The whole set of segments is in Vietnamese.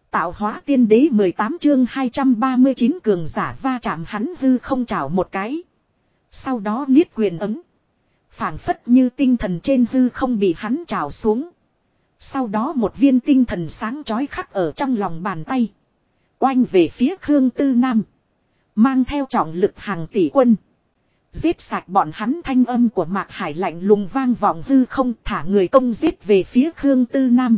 Tạo hóa tiên đế 18 chương 239 cường giả va chạm hắn hư không chảo một cái. Sau đó niết quyền ấm. Phảng phất như tinh thần trên hư không bị hắn chảo xuống. Sau đó một viên tinh thần sáng chói khắc ở trong lòng bàn tay. Oanh về phía Khương Tư Nam. Mang theo trọng lực hàng tỷ quân. Giết sạch bọn hắn, thanh âm của Mạc Hải lạnh lùng vang vọng hư không, thả người công giết về phía Khương Tư Nam.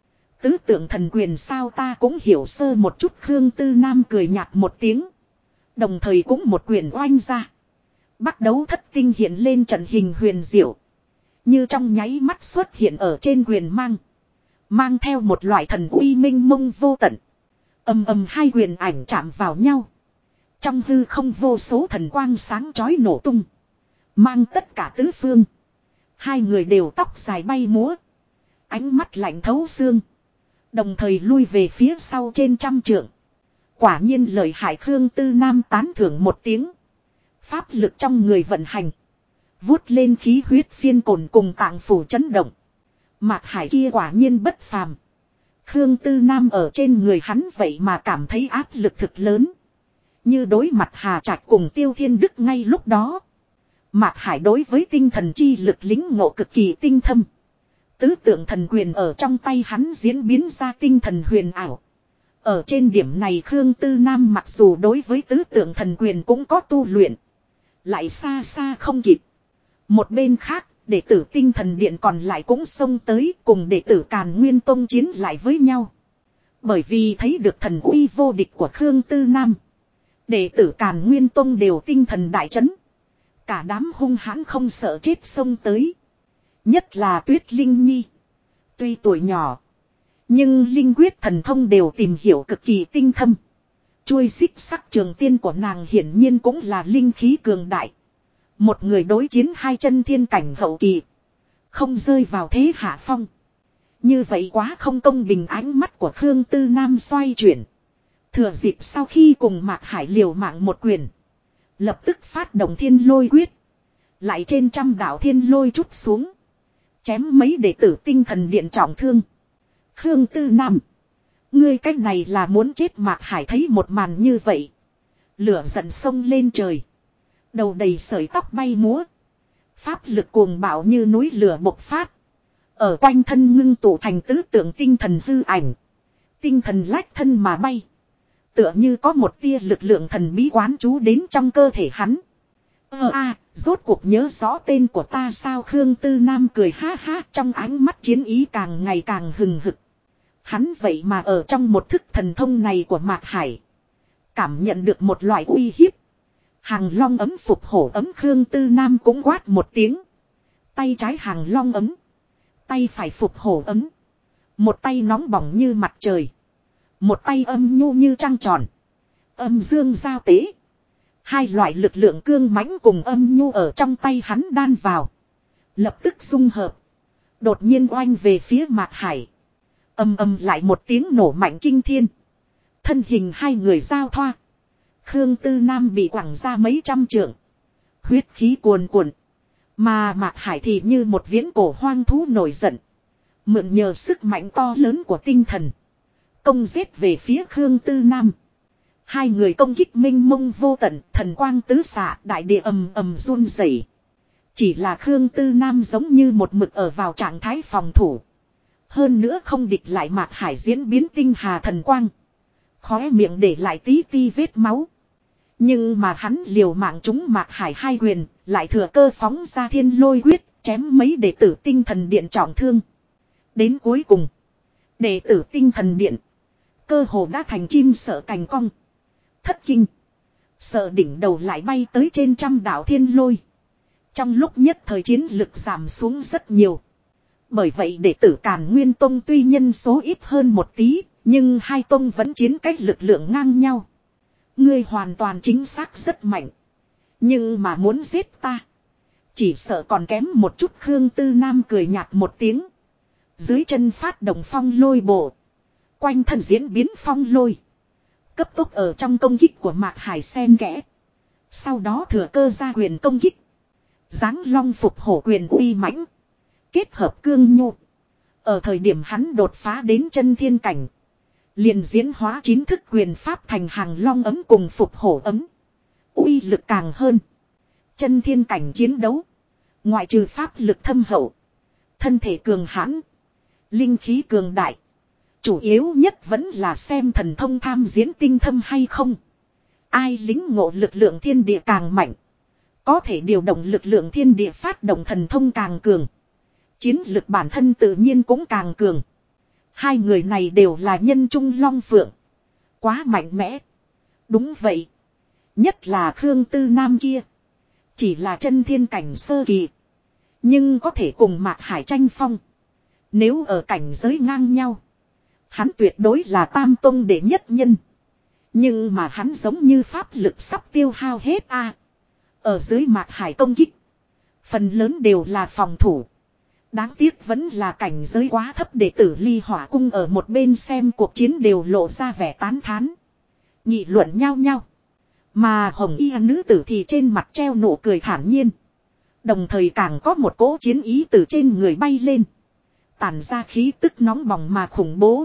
Tứ tượng thần quyền sao ta cũng hiểu sơ một chút. Khương Tư Nam cười nhạt một tiếng. Đồng thời cũng một quyền oanh ra. Bắt đấu thất tinh hiện lên trận hình huyền diệu. Như trong nháy mắt xuất hiện ở trên quyền mang. Mang theo một loại thần uy minh mông vô tận. Ầm ầm hai quyền ảnh chạm vào nhau. Trong hư không vô số thần quang sáng chói nổ tung. Mang tất cả tứ phương. Hai người đều tóc dài bay múa. Ánh mắt lạnh thấu xương. Đồng thời lui về phía sau trên trăm trượng. Quả nhiên lợi hại. Khương Tư Nam tán thưởng một tiếng. Pháp lực trong người vận hành. Vuốt lên khí huyết phiên cồn cùng tạng phủ chấn động. Mạc Hải kia quả nhiên bất phàm. Khương Tư Nam ở trên người hắn vậy mà cảm thấy áp lực thực lớn. Như đối mặt Hà Trạch cùng Tiêu Thiên Đức ngay lúc đó. Mạc Hải đối với tinh thần chi lực lính ngộ cực kỳ tinh thâm. Tứ tượng thần quyền ở trong tay hắn diễn biến ra tinh thần huyền ảo. Ở trên điểm này Khương Tư Nam mặc dù đối với tứ tượng thần quyền cũng có tu luyện. Lại xa xa không kịp. Một bên khác, đệ tử tinh thần điện còn lại cũng xông tới cùng đệ tử Càn Nguyên Tông chiến lại với nhau. Bởi vì thấy được thần uy vô địch của Khương Tư Nam. Đệ tử Càn Nguyên Tông đều tinh thần đại chấn. Cả đám hung hãn không sợ chết xông tới. Nhất là Tuyết Linh Nhi. Tuy tuổi nhỏ. Nhưng linh quyết thần thông đều tìm hiểu cực kỳ tinh thâm. Chuôi xích sắc trường tiên của nàng hiển nhiên cũng là linh khí cường đại. Một người đối chiến hai chân thiên cảnh hậu kỳ. Không rơi vào thế hạ phong. Như vậy quá không công bình. Ánh mắt của Khương Tư Nam xoay chuyển. Thừa dịp sau khi cùng Mạc Hải liều mạng một quyền. Lập tức phát động thiên lôi quyết. Lại trên trăm đạo thiên lôi trút xuống. Chém mấy đệ tử tinh thần điện trọng thương. Khương Tư Nam. Ngươi cách này là muốn chết. Mạc Hải thấy một màn như vậy. Lửa giận sông lên trời. Đầu đầy sợi tóc bay múa. Pháp lực cuồng bạo như núi lửa bộc phát. Ở quanh thân ngưng tụ thành tứ tượng tinh thần hư ảnh. Tinh thần lách thân mà bay. Tựa như có một tia lực lượng thần bí quán trú đến trong cơ thể hắn. Rốt cuộc nhớ rõ tên của ta sao? Khương Tư Nam cười ha ha, trong ánh mắt chiến ý càng ngày càng hừng hực. Hắn vậy mà ở trong một thức thần thông này của Mạc Hải. Cảm nhận được một loại uy hiếp. Hàng long ấm phục hổ ấm. Khương Tư Nam cũng quát một tiếng. Tay trái hàng long ấm. Tay phải phục hổ ấm. Một tay nóng bỏng như mặt trời. Một tay âm nhu như trăng tròn. Âm dương giao tế. Hai loại lực lượng cương mãnh cùng âm nhu ở trong tay hắn đan vào. Lập tức dung hợp. Đột nhiên oanh về phía Mạc Hải. Âm âm lại một tiếng nổ mạnh kinh thiên. Thân hình hai người giao thoa. Khương Tư Nam bị quẳng ra mấy trăm trượng. Huyết khí cuồn cuộn. Mà Mạc Hải thì như một viễn cổ hoang thú nổi giận. Mượn nhờ sức mạnh to lớn của tinh thần. Công giết về phía Khương Tư Nam. Hai người công kích minh mông vô tận, thần quang tứ xạ, đại địa ầm ầm run rẩy. Chỉ là Khương Tư Nam giống như một mực ở vào trạng thái phòng thủ. Hơn nữa không địch lại Mạc Hải diễn biến tinh hà thần quang. Khóe miệng để lại tí ti vết máu. Nhưng mà hắn liều mạng trúng Mạc Hải hai quyền, lại thừa cơ phóng ra thiên lôi quyết, chém mấy đệ tử tinh thần điện trọng thương. Đến cuối cùng, đệ tử tinh thần điện cơ hồ đã thành chim sợ cành cong. Thất kinh. Sợ đỉnh đầu lại bay tới trên trăm đạo thiên lôi. Trong lúc nhất thời chiến lực giảm xuống rất nhiều. Bởi vậy đệ tử Càn Nguyên Tông tuy nhân số ít hơn một tí, nhưng hai tông vẫn chiến cách lực lượng ngang nhau. Ngươi hoàn toàn chính xác rất mạnh. Nhưng mà muốn giết ta, chỉ sợ còn kém một chút. Khương Tư Nam cười nhạt một tiếng. Dưới chân phát động phong lôi bộ. Quanh thân diễn biến phong lôi. Cấp tốc ở trong công kích của Mạc Hải xen kẽ. Sau đó thừa cơ ra quyền công kích. Giáng long phục hổ quyền uy mãnh. Kết hợp cương nhu. Ở thời điểm hắn đột phá đến chân thiên cảnh. liền diễn hóa 9 thức quyền pháp thành hàng long ấm cùng phục hổ ấm. Uy lực càng hơn. Chân thiên cảnh chiến đấu. Ngoại trừ pháp lực thâm hậu. Thân thể cường hãn. Linh khí cường đại. Chủ yếu nhất vẫn là xem thần thông tham diễn tinh thâm hay không. Ai lính ngộ lực lượng thiên địa càng mạnh. Có thể điều động lực lượng thiên địa phát động thần thông càng cường. Chiến lực bản thân tự nhiên cũng càng cường. Hai người này đều là nhân trung long phượng. Quá mạnh mẽ. Đúng vậy. Nhất là Khương Tư Nam kia. Chỉ là chân thiên cảnh sơ kỳ. Nhưng có thể cùng Mạc Hải tranh phong. Nếu ở cảnh giới ngang nhau. Hắn tuyệt đối là tam tông đệ nhất nhân. Nhưng mà hắn giống như pháp lực sắp tiêu hao hết a. Ở dưới Mạc Hải công kích. Phần lớn đều là phòng thủ. Đáng tiếc vẫn là cảnh giới quá thấp, đệ tử Ly Hỏa Cung ở một bên xem cuộc chiến đều lộ ra vẻ tán thán. Nghị luận nhau nhau. Mà hồng y nữ tử thì trên mặt treo nụ cười thản nhiên. Đồng thời càng có một cỗ chiến ý từ trên người bay lên. Tản ra khí tức nóng bỏng mà khủng bố.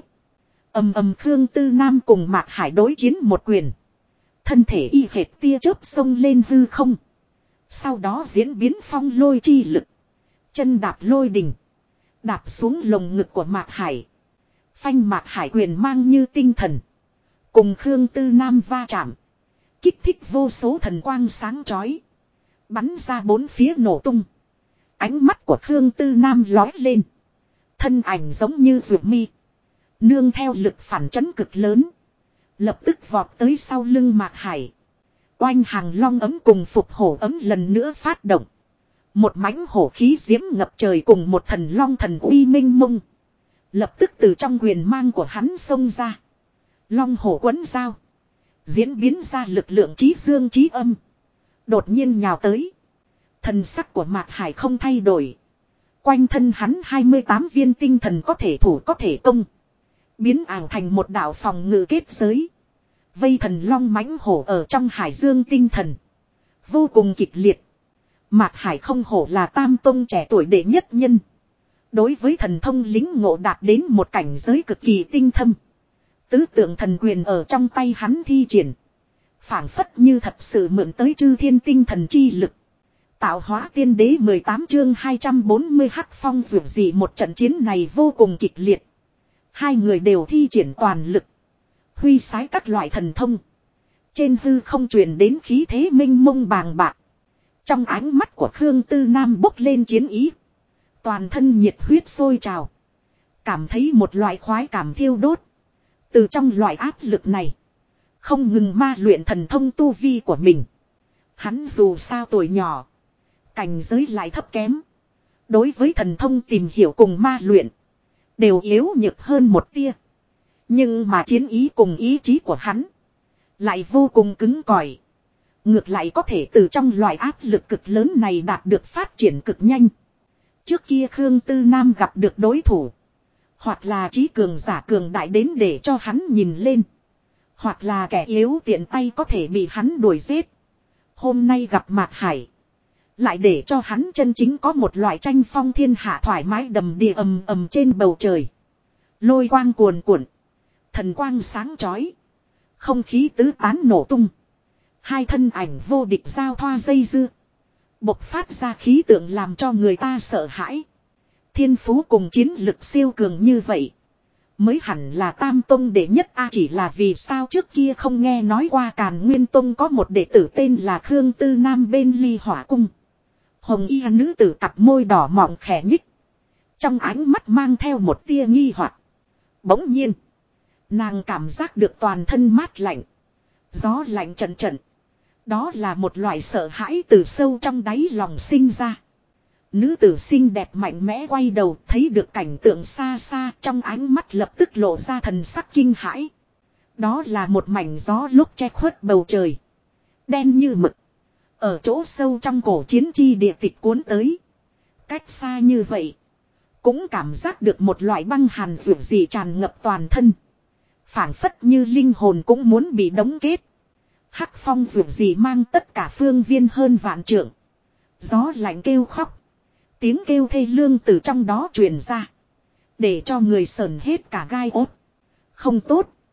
Ầm ầm, Khương Tư Nam cùng Mạc Hải đối chiến một quyền. Thân thể y hệt tia chớp xông lên hư không. Sau đó diễn biến phong lôi chi lực. Chân đạp lôi đình. Đạp xuống lồng ngực của Mạc Hải. Phanh, Mạc Hải quyền mang như tinh thần. Cùng Khương Tư Nam va chạm. Kích thích vô số thần quang sáng chói. Bắn ra bốn phía nổ tung. Ánh mắt của Khương Tư Nam lói lên. Thân ảnh giống như ruột mi. Nương theo lực phản chấn cực lớn. Lập tức vọt tới sau lưng Mạc Hải. Oanh, hàng long ấm cùng phục hổ ấm lần nữa phát động. Một mãnh hổ khí diễm ngập trời cùng một thần long thần uy minh mông. Lập tức từ trong quyền mang của hắn xông ra. Long hổ quấn dao. Diễn biến ra lực lượng chí dương chí âm. Đột nhiên nhào tới. Thần sắc của Mạc Hải không thay đổi. Quanh thân hắn 28 viên tinh thần có thể thủ có thể công. Biến ảo thành một đạo phòng ngự kết giới. Vây thần long mãnh hổ ở trong hải dương tinh thần. Vô cùng kịch liệt. Mạc Hải không hổ là tam tông trẻ tuổi đệ nhất nhân. Đối với thần thông lính ngộ đạt đến một cảnh giới cực kỳ tinh thâm. Tứ tượng thần quyền ở trong tay hắn thi triển. Phảng phất như thật sự mượn tới chư thiên tinh thần chi lực. Tạo hóa tiên đế 18 chương 240 hắc phong rủ gì, một trận chiến này vô cùng kịch liệt. Hai người đều thi triển toàn lực. Huy sái các loại thần thông. Trên hư không truyền đến khí thế minh mông bàng bạc. Trong ánh mắt của Khương Tư Nam bốc lên chiến ý. Toàn thân nhiệt huyết sôi trào. Cảm thấy một loại khoái cảm thiêu đốt. Từ trong loại áp lực này. Không ngừng ma luyện thần thông tu vi của mình. Hắn dù sao tuổi nhỏ. Cảnh giới lại thấp kém. Đối với thần thông tìm hiểu cùng ma luyện. Đều yếu nhược hơn một tia. Nhưng mà chiến ý cùng ý chí của hắn. Lại vô cùng cứng cỏi. Ngược lại có thể từ trong loại áp lực cực lớn này đạt được phát triển cực nhanh. Trước kia Khương Tư Nam gặp được đối thủ. Hoặc là trí cường giả cường đại đến để cho hắn nhìn lên. Hoặc là kẻ yếu tiện tay có thể bị hắn đuổi giết. Hôm nay gặp Mạc Hải. Lại để cho hắn chân chính có một loại tranh phong thiên hạ thoải mái đầm đìa ầm ầm trên bầu trời. Lôi quang cuồn cuộn. Thần quang sáng chói. Không khí tứ tán nổ tung. Hai thân ảnh vô địch giao thoa dây dưa. Bộc phát ra khí tượng làm cho người ta sợ hãi. Thiên phú cùng chiến lực siêu cường như vậy. Mới hẳn là tam tông đệ nhất a, chỉ là vì sao trước kia không nghe nói qua Càn Nguyên Tông có một đệ tử tên là Khương Tư Nam bên Ly Hỏa Cung. Hồng y nữ tử cặp môi đỏ mọng khẽ nhích. Trong ánh mắt mang theo một tia nghi hoặc. Bỗng nhiên. Nàng cảm giác được toàn thân mát lạnh. Gió lạnh trận trận. Đó là một loại sợ hãi từ sâu trong đáy lòng sinh ra. Nữ tử xinh đẹp mạnh mẽ quay đầu, thấy được cảnh tượng xa xa, trong ánh mắt lập tức lộ ra thần sắc kinh hãi. Đó là một mảnh gió lúc che khuất bầu trời. Đen như mực. Ở chỗ sâu trong cổ chiến chi địa tịch cuốn tới. Cách xa như vậy. Cũng cảm giác được một loại băng hàn dịu dị tràn ngập toàn thân. Phảng phất như linh hồn cũng muốn bị đóng kết. Hắc phong dịu dị mang tất cả phương viên hơn vạn trượng. Gió lạnh kêu khóc. Tiếng kêu thê lương từ trong đó truyền ra. Để cho người sờn hết cả gai ốt. Không tốt.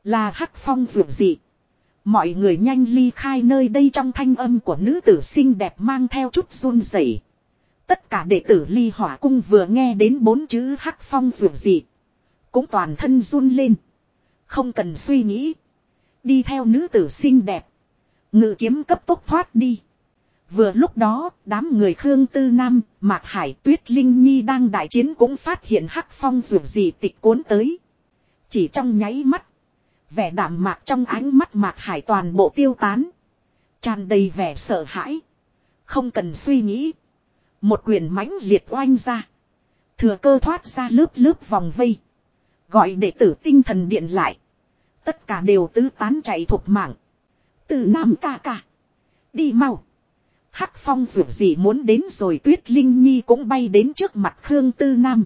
Là Hắc Phong vượt dị. Mọi người nhanh ly khai nơi đây, trong thanh âm của nữ tử xinh đẹp mang theo chút run rẩy. Tất cả đệ tử Ly Hỏa Cung vừa nghe đến 4 chữ Hắc Phong vượt dị, cũng toàn thân run lên. Không cần suy nghĩ, đi theo nữ tử xinh đẹp, ngự kiếm cấp tốc thoát đi. Vừa lúc đó, đám người Khương Tư Nam, Mạc Hải, Tuyết Linh Nhi đang đại chiến cũng phát hiện Hắc Phong vượt dị tịch cuốn tới. Chỉ trong nháy mắt, vẻ đạm mạc trong ánh mắt Mạc Hải toàn bộ tiêu tán, tràn đầy vẻ sợ hãi. Không cần suy nghĩ, một quyền mãnh liệt oanh ra, thừa cơ thoát ra lớp lớp vòng vây, gọi đệ tử Tinh Thần Điện lại. Tất cả đều tứ tán chạy thục mạng. Từ Nam ca ca, đi mau. Hắc Phong dù gì muốn đến rồi. Tuyết Linh Nhi cũng bay đến trước mặt Khương Tư Nam,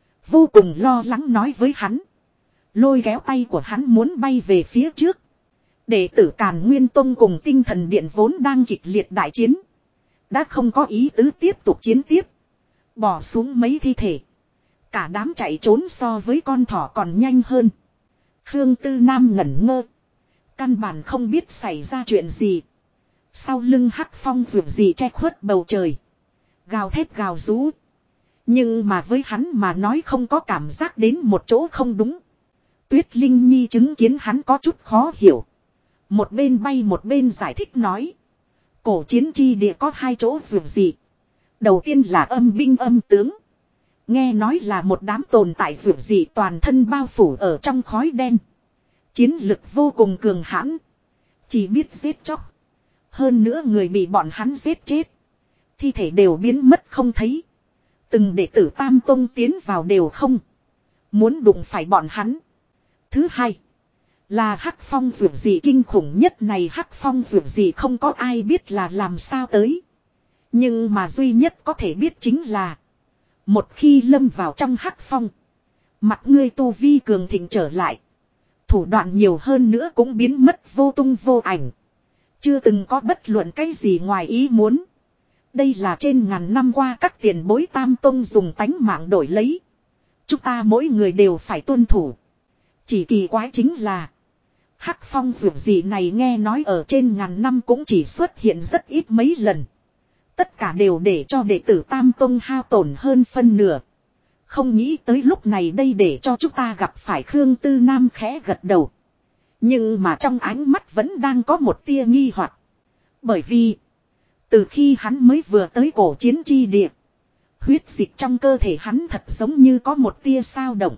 vô cùng lo lắng nói với hắn, lôi kéo tay của hắn muốn bay về phía trước. Đệ tử Càn Nguyên Tông cùng Tinh Thần Điện vốn đang kịch liệt đại chiến, đã không có ý tứ tiếp tục chiến tiếp, bỏ xuống mấy thi thể. Cả đám chạy trốn so với con thỏ còn nhanh hơn. Khương Tư Nam ngẩn ngơ, căn bản không biết xảy ra chuyện gì. Sau lưng Hắc Phong vượt gì che khuất bầu trời, gào thét gào rú. Nhưng mà với hắn mà nói không có cảm giác đến một chỗ không đúng. Tuyết Linh Nhi chứng kiến hắn có chút khó hiểu, một bên bay một bên giải thích nói, cổ chiến chi địa có 2 chỗ vượt gì. Đầu tiên là âm binh âm tướng, nghe nói là một đám tồn tại vượt gì toàn thân bao phủ ở trong khói đen, chiến lực vô cùng cường hãn, chỉ biết giết chóc. Hơn nữa người bị bọn hắn giết chết, thi thể đều biến mất không thấy. Từng đệ tử Tam Tông tiến vào đều không muốn đụng phải bọn hắn. Thứ hai là Hắc Phong vượt dị kinh khủng nhất. Này Hắc Phong vượt dị không có ai biết là làm sao tới, nhưng mà duy nhất có thể biết chính là, một khi lâm vào trong Hắc Phong, mặt ngươi tu vi cường thịnh trở lại, thủ đoạn nhiều hơn nữa cũng biến mất vô tung vô ảnh. Chưa từng có bất luận cái gì ngoài ý muốn. Đây là trên ngàn năm qua các tiền bối Tam Tông dùng tánh mạng đổi lấy, chúng ta mỗi người đều phải tuân thủ. Chỉ kỳ quái chính là, Hắc Phong vượt gì này nghe nói ở trên ngàn năm cũng chỉ xuất hiện rất ít mấy lần. Tất cả đều để cho đệ tử Tam Tông hao tổn hơn phân nửa. Không nghĩ tới lúc này đây để cho chúng ta gặp phải. Khương Tư Nam khẽ gật đầu, nhưng mà trong ánh mắt vẫn đang có một tia nghi hoặc. Bởi vì từ khi hắn mới vừa tới cổ chiến chi địa, huyết dịch trong cơ thể hắn thật giống như có một tia dao động.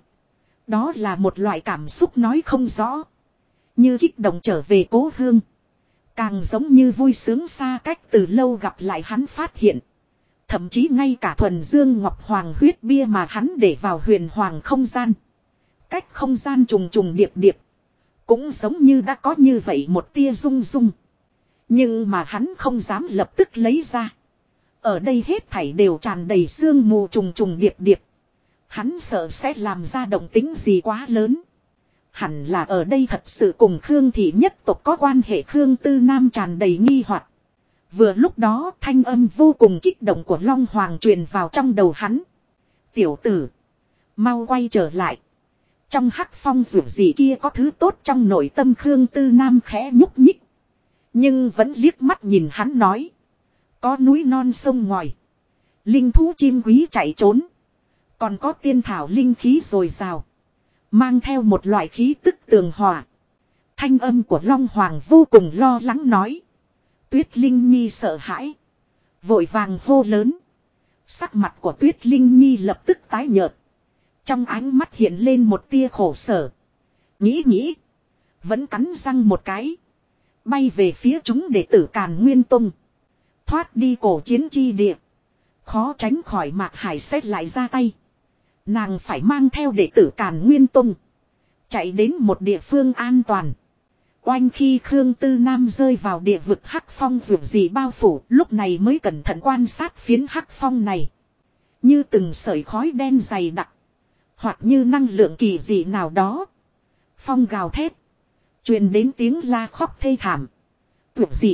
Đó là một loại cảm xúc nói không rõ, như kích động trở về cố hương, càng giống như vui sướng xa cách từ lâu gặp lại. Hắn phát hiện, thậm chí ngay cả thuần dương ngọc hoàng huyết bia mà hắn để vào huyền hoàng không gian, cách không gian trùng trùng điệp điệp, cũng giống như đã có như vậy một tia rung rung. Nhưng mà hắn không dám lập tức lấy ra. Ở đây hết thảy đều tràn đầy sương mù trùng trùng điệp điệp. Hắn sợ sẽ làm ra động tĩnh gì quá lớn. Hẳn là ở đây thật sự cùng Khương thị nhất tộc có quan hệ. Khương Tư Nam tràn đầy nghi hoặc. Vừa lúc đó thanh âm vô cùng kích động của Long Hoàng truyền vào trong đầu hắn. Tiểu tử, mau quay trở lại. Trong Hắc Phong dù gì kia có thứ tốt trong nội tâm. Khương Tư Nam khẽ nhúc nhích, nhưng vẫn liếc mắt nhìn hắn nói, có núi non sông ngòi, linh thú chim quý chạy trốn, còn có tiên thảo linh khí dồi dào, mang theo một loại khí tức tường hòa. Thanh âm của Long Hoàng vô cùng lo lắng nói. Tuyết Linh Nhi sợ hãi, vội vàng hô lớn. Sắc mặt của Tuyết Linh Nhi lập tức tái nhợt, trong ánh mắt hiện lên một tia khổ sở. Nghĩ vẫn cắn răng một cái, bay về phía chúng đệ tử Càn Nguyên Tông. Thoát đi cổ chiến chi địa, khó tránh khỏi Mạc Hải xét lại ra tay. Nàng phải mang theo đệ tử Càn Nguyên Tông, chạy đến một địa phương an toàn. Oanh khi Khương Tư Nam rơi vào địa vực Hắc Phong dù gì bao phủ, lúc này mới cẩn thận quan sát phiến Hắc Phong này. Như từng sợi khói đen dày đặc, hoặc như năng lượng kỳ dị nào đó. Phong gào thét, truyền đến tiếng la khóc thê thảm. Tuyệt dị,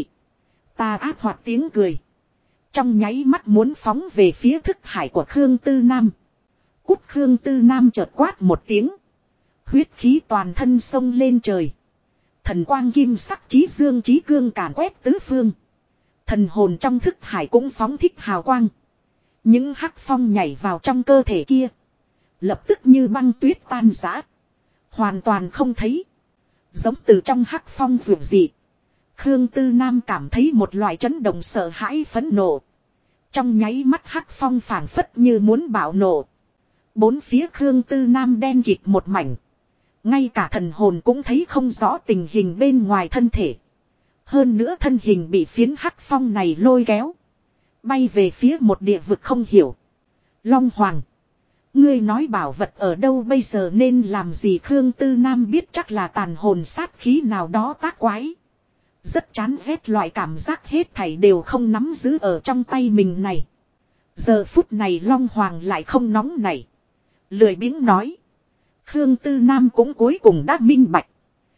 ta ác hoạt tiếng cười, trong nháy mắt muốn phóng về phía thức hải của Khương Tư Nam. Cút! Khương Tư Nam chợt quát một tiếng, Huyết khí toàn thân sông lên trời. Thần quang kim sắc chí dương chí cương càn quét tứ phương. Thần hồn trong thức hải cũng phóng thích hào quang. Những hắc phong nhảy vào trong cơ thể kia. Lập tức như băng tuyết tan rã. Hoàn toàn không thấy. Giống từ trong hắc phong vượt dị. Khương Tư Nam cảm thấy một loại chấn động sợ hãi phẫn nộ. Trong nháy mắt hắc phong phảng phất như muốn bạo nổ. Bốn phía Khương Tư Nam đen kịt một mảnh. Ngay cả thần hồn cũng thấy không rõ tình hình bên ngoài thân thể. Hơn nữa thân hình bị phiến hắc phong này lôi kéo. Bay về phía một địa vực không hiểu. Long Hoàng. Ngươi nói bảo vật ở đâu bây giờ nên làm gì? Khương Tư Nam biết chắc là tàn hồn sát khí nào đó tác quái. Rất chán ghét loại cảm giác hết thảy đều không nắm giữ ở trong tay mình này. Giờ phút này Long Hoàng lại không nóng nảy. Lười biếng nói. Khương Tư Nam cũng cuối cùng đã minh bạch.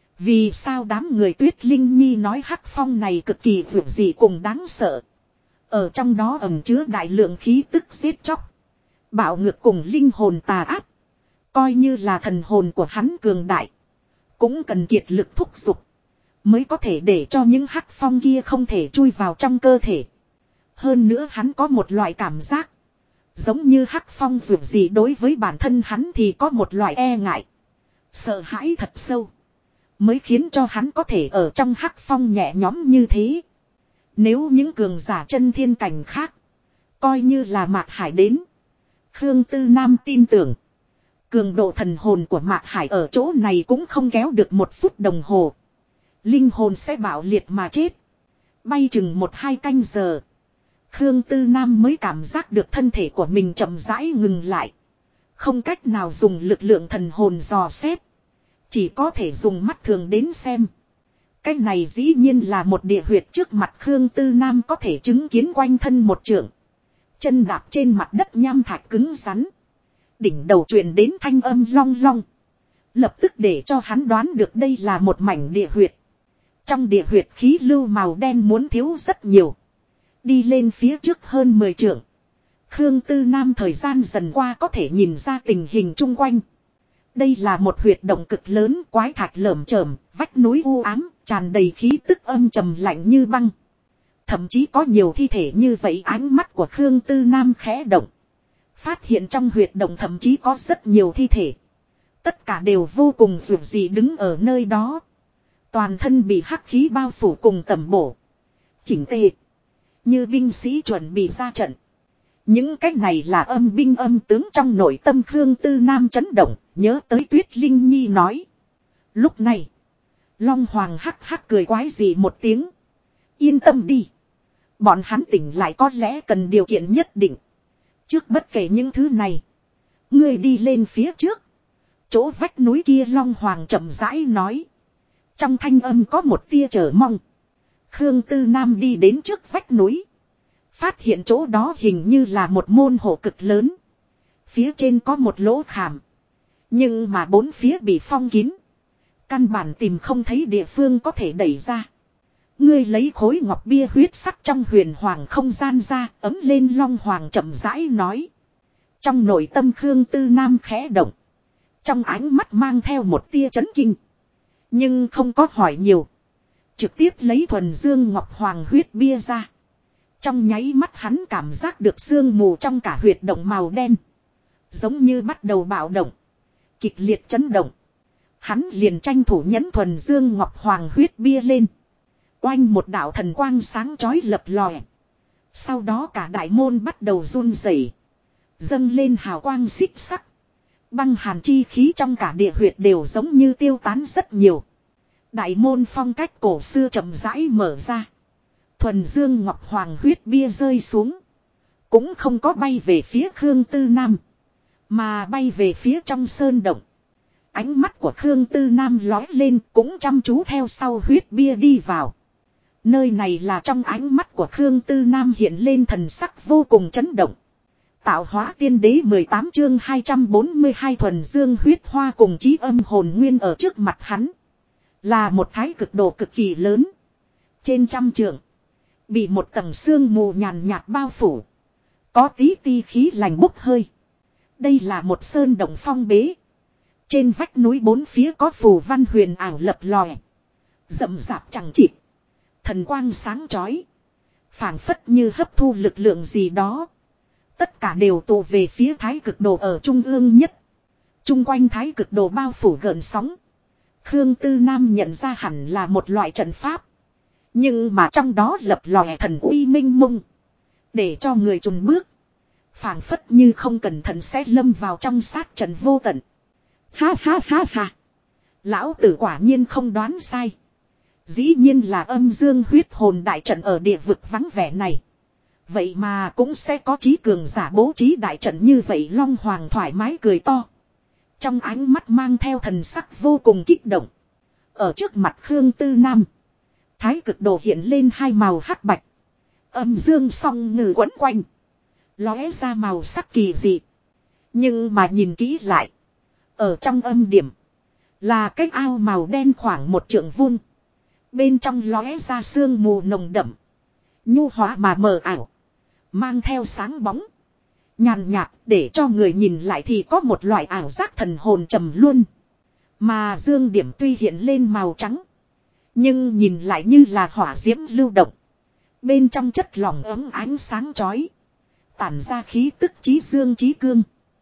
Vì sao đám người Tuyết Linh Nhi nói hắc phong này cực kỳ vượt dị cùng đáng sợ. Ở trong đó ẩn chứa đại lượng khí tức giết chóc. Bạo ngược cùng linh hồn tà ác. Coi như là thần hồn của hắn cường đại. Cũng cần kiệt lực thúc giục. Mới có thể để cho những hắc phong kia không thể chui vào trong cơ thể. Hơn nữa hắn có một loại cảm giác. Giống như hắc phong dù gì đối với bản thân hắn thì có một loại e ngại. Sợ hãi thật sâu. Mới khiến cho hắn có thể ở trong hắc phong nhẹ nhõm như thế. Nếu những cường giả chân thiên cảnh khác. Coi như là Mạc Hải đến. Khương Tư Nam tin tưởng. Cường độ thần hồn của Mạc Hải ở chỗ này cũng không kéo được 1 phút đồng hồ. Linh hồn sẽ bạo liệt mà chết. Bay chừng 1-2 canh giờ. Khương Tư Nam mới cảm giác được thân thể của mình chậm rãi ngừng lại. Không cách nào dùng lực lượng thần hồn dò xét. Chỉ có thể dùng mắt thường đến xem. Cái này dĩ nhiên là một địa huyệt trước mặt Khương Tư Nam có thể chứng kiến quanh thân một trượng. Chân đạp trên mặt đất nham thạch cứng rắn. Đỉnh đầu truyền đến thanh âm long long. Lập tức để cho hắn đoán được đây là một mảnh địa huyệt. Trong địa huyệt khí lưu màu đen muốn thiếu rất nhiều. Đi lên phía trước hơn 10 trượng. Khương Tư Nam thời gian dần qua có thể nhìn ra tình hình chung quanh. Đây là một huyệt động cực lớn, quái thạch lởm chởm, vách núi u ám, tràn đầy khí tức âm trầm lạnh như băng. Thậm chí có nhiều thi thể như vậy. Ánh mắt của Khương Tư Nam khẽ động. Phát hiện trong huyệt động thậm chí có rất nhiều thi thể. Tất cả đều vô cùng vượt dị đứng ở nơi đó. Toàn thân bị hắc khí bao phủ cùng tẩm bổ. Chỉnh tề. Như binh sĩ chuẩn bị ra trận. Những cách này là âm binh âm tướng trong nội tâm Khương Tư Nam chấn động. Nhớ tới Tuyết Linh Nhi nói. Lúc này. Long Hoàng hắc hắc cười quái dị một tiếng. Yên tâm đi. Bọn hắn tỉnh lại có lẽ cần điều kiện nhất định. Trước bất kể những thứ này. Ngươi đi lên phía trước. Chỗ vách núi kia Long Hoàng chậm rãi nói. Trong thanh âm có một tia chờ mong. Khương Tư Nam đi đến trước vách núi. Phát hiện chỗ đó hình như là một môn hộ cực lớn. Phía trên có một lỗ khảm. Nhưng mà bốn phía bị phong kín. Căn bản tìm không thấy địa phương có thể đẩy ra. Ngươi lấy khối ngọc bia huyết sắc trong huyền hoàng không gian ra, ấm lên Long Hoàng chậm rãi nói. Trong nội tâm Khương Tư Nam khẽ động. Trong ánh mắt mang theo một tia chấn kinh. Nhưng không có hỏi nhiều. Trực tiếp lấy thuần dương ngọc hoàng huyết bia ra. Trong nháy mắt hắn cảm giác được sương mù trong cả huyệt động màu đen. Giống như bắt đầu bạo động. Kịch liệt chấn động. Hắn liền tranh thủ nhấn thuần dương ngọc hoàng huyết bia lên. Oanh một đạo thần quang sáng chói lập lòe. Sau đó cả đại môn bắt đầu run rẩy, dâng lên hào quang xích sắc. Băng hàn chi khí trong cả địa huyệt đều giống như tiêu tán rất nhiều. Đại môn phong cách cổ xưa chậm rãi mở ra. Thuần dương ngọc hoàng huyết bia rơi xuống. Cũng không có bay về phía Khương Tư Nam, mà bay về phía trong sơn động. Ánh mắt của Khương Tư Nam lói lên, cũng chăm chú theo sau huyết bia đi vào. Nơi này là trong ánh mắt của Khương Tư Nam hiện lên thần sắc vô cùng chấn động. Tạo hóa tiên đế 18 chương 242 thuần dương huyết hoa cùng chí âm hồn nguyên ở trước mặt hắn. Là một thái cực độ cực kỳ lớn. Trên trăm trượng. Bị một tầng sương mù nhàn nhạt bao phủ. Có tí ti khí lành bốc hơi. Đây là một sơn động phong bế. Trên vách núi bốn phía có phù văn huyền ảo lập lòe. Rậm rạp chẳng chịt. Thần quang sáng chói. Phảng phất như hấp thu lực lượng gì đó. Tất cả đều tụ về phía thái cực đồ ở trung ương nhất. Trung quanh thái cực đồ bao phủ gợn sóng. Khương Tư Nam nhận ra hẳn là một loại trận pháp. Nhưng mà trong đó lập lòe thần uy minh mông. Để cho người chùn bước. Phảng phất như không cẩn thận sẽ lâm vào trong sát trận vô tận. Ha ha ha ha. Lão tử quả nhiên không đoán sai. Dĩ nhiên là âm dương huyết hồn đại trận ở địa vực vắng vẻ này. Vậy mà cũng sẽ có trí cường giả bố trí đại trận như vậy. Long Hoàng thoải mái cười to. Trong ánh mắt mang theo thần sắc vô cùng kích động. Ở trước mặt Khương Tư Nam. Thái cực đồ hiện lên hai màu hắc bạch. Âm dương song ngư quấn quanh. Lóe ra màu sắc kỳ dị. Nhưng mà nhìn kỹ lại. Ở trong âm điểm. Là cái ao màu đen khoảng một trượng vuông. Bên trong lóe ra sương mù nồng đậm. Nhu hóa mà mờ ảo. Mang theo sáng bóng. Nhàn nhạt để cho người nhìn lại thì có một loại ảo giác thần hồn trầm luôn. Mà dương điểm tuy hiện lên màu trắng. Nhưng nhìn lại như là hỏa diễm lưu động. Bên trong chất lỏng ấm ánh sáng chói. Tản ra khí tức chí dương chí cương.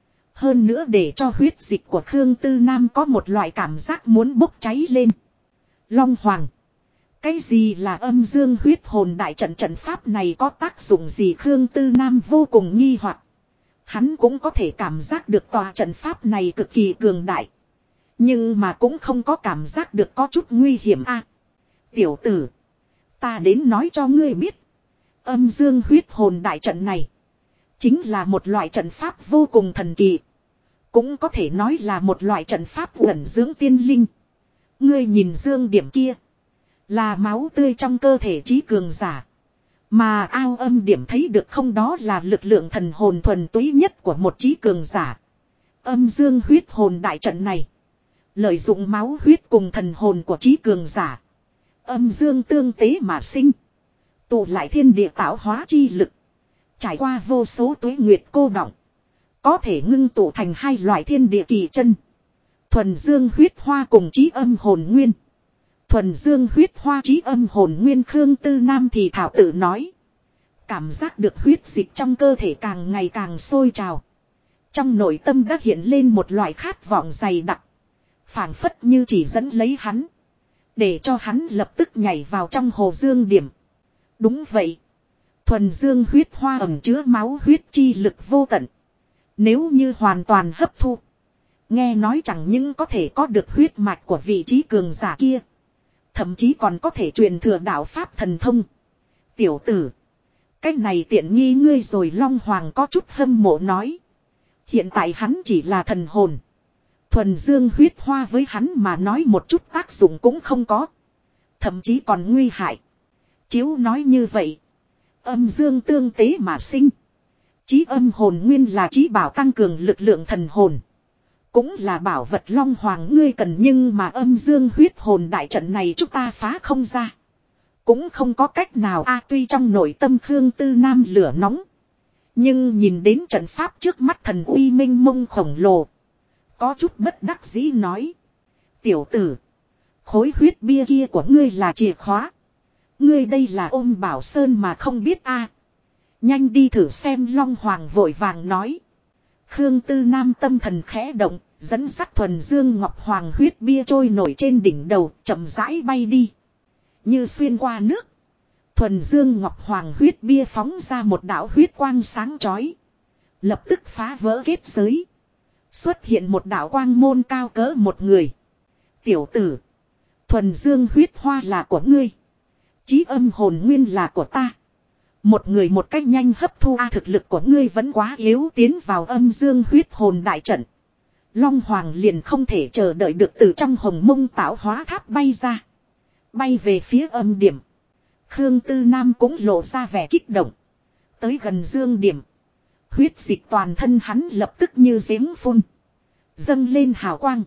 Hơn nữa để cho huyết dịch của Khương Tư Nam có một loại cảm giác muốn bốc cháy lên. Long Hoàng. Cái gì là âm dương huyết hồn đại trận, trận pháp này có tác dụng gì? Khương Tư Nam vô cùng nghi hoặc. Hắn cũng có thể cảm giác được tòa trận pháp này cực kỳ cường đại. Nhưng mà cũng không có cảm giác được có chút nguy hiểm a. Tiểu tử. Ta đến nói cho ngươi biết. Âm dương huyết hồn đại trận này. Chính là một loại trận pháp vô cùng thần kỳ. Cũng có thể nói là một loại trận pháp ẩn dưỡng tiên linh. Ngươi nhìn dương điểm kia. Là máu tươi trong cơ thể trí cường giả. Mà ao âm điểm thấy được không, đó là lực lượng thần hồn thuần túy nhất của một trí cường giả. Âm dương huyết hồn đại trận này. Lợi dụng máu huyết cùng thần hồn của trí cường giả. Âm dương tương tế mà sinh. Tụ lại thiên địa tạo hóa chi lực. Trải qua vô số tuế nguyệt cô đọng. Có thể ngưng tụ thành hai loại thiên địa kỳ chân. Thuần dương huyết hoa cùng trí âm hồn nguyên. Thuần dương huyết hoa trí âm hồn nguyên. Khương Tư Nam thì thảo tự nói. Cảm giác được huyết dịch trong cơ thể càng ngày càng sôi trào. Trong nội tâm đã hiện lên một loại khát vọng dày đặc. Phảng phất như chỉ dẫn lấy hắn. Để cho hắn lập tức nhảy vào trong hồ dương điểm. Đúng vậy. Thuần dương huyết hoa ẩn chứa máu huyết chi lực vô tận. Nếu như hoàn toàn hấp thu. Nghe nói chẳng những có thể có được huyết mạch của vị trí cường giả kia. Thậm chí còn có thể truyền thừa đạo pháp thần thông. Tiểu tử. Cái này tiện nghi ngươi rồi. Long Hoàng có chút hâm mộ nói. Hiện tại hắn chỉ là thần hồn. Thuần dương huyết hoa với hắn mà nói một chút tác dụng cũng không có. Thậm chí còn nguy hại. Chiếu nói như vậy. Âm dương tương tế mà sinh. Chí âm hồn nguyên là chí bảo tăng cường lực lượng thần hồn. Cũng là bảo vật Long Hoàng ngươi cần, nhưng mà âm dương huyết hồn đại trận này chúng ta phá không ra. Cũng không có cách nào a. Tuy trong nội tâm Khương Tư Nam lửa nóng. Nhưng nhìn đến trận pháp trước mắt thần uy minh mông khổng lồ. Có chút bất đắc dĩ nói. Tiểu tử. Khối huyết bia kia của ngươi là chìa khóa. Ngươi đây là ôm bảo sơn mà không biết a. Nhanh đi thử xem. Long Hoàng vội vàng nói. Khương Tư Nam tâm thần khẽ động. Dẫn dắt thuần dương ngọc hoàng huyết bia trôi nổi trên đỉnh đầu, chậm rãi bay đi. Như xuyên qua nước. Thuần dương ngọc hoàng huyết bia phóng ra một đạo huyết quang sáng chói. Lập tức phá vỡ kết giới. Xuất hiện một đạo quang môn cao cỡ một người. Tiểu tử. Thuần dương huyết hoa là của ngươi. Chí âm hồn nguyên là của ta. Một người một cách nhanh hấp thu a. Thực lực của ngươi vẫn quá yếu. Tiến vào âm dương huyết hồn đại trận. Long Hoàng liền không thể chờ đợi được từ trong hồng mông tạo hóa tháp bay ra. Bay về phía âm điểm. Khương Tư Nam cũng lộ ra vẻ kích động. Tới gần dương điểm. Huyết dịch toàn thân hắn lập tức như giếng phun. Dâng lên hào quang.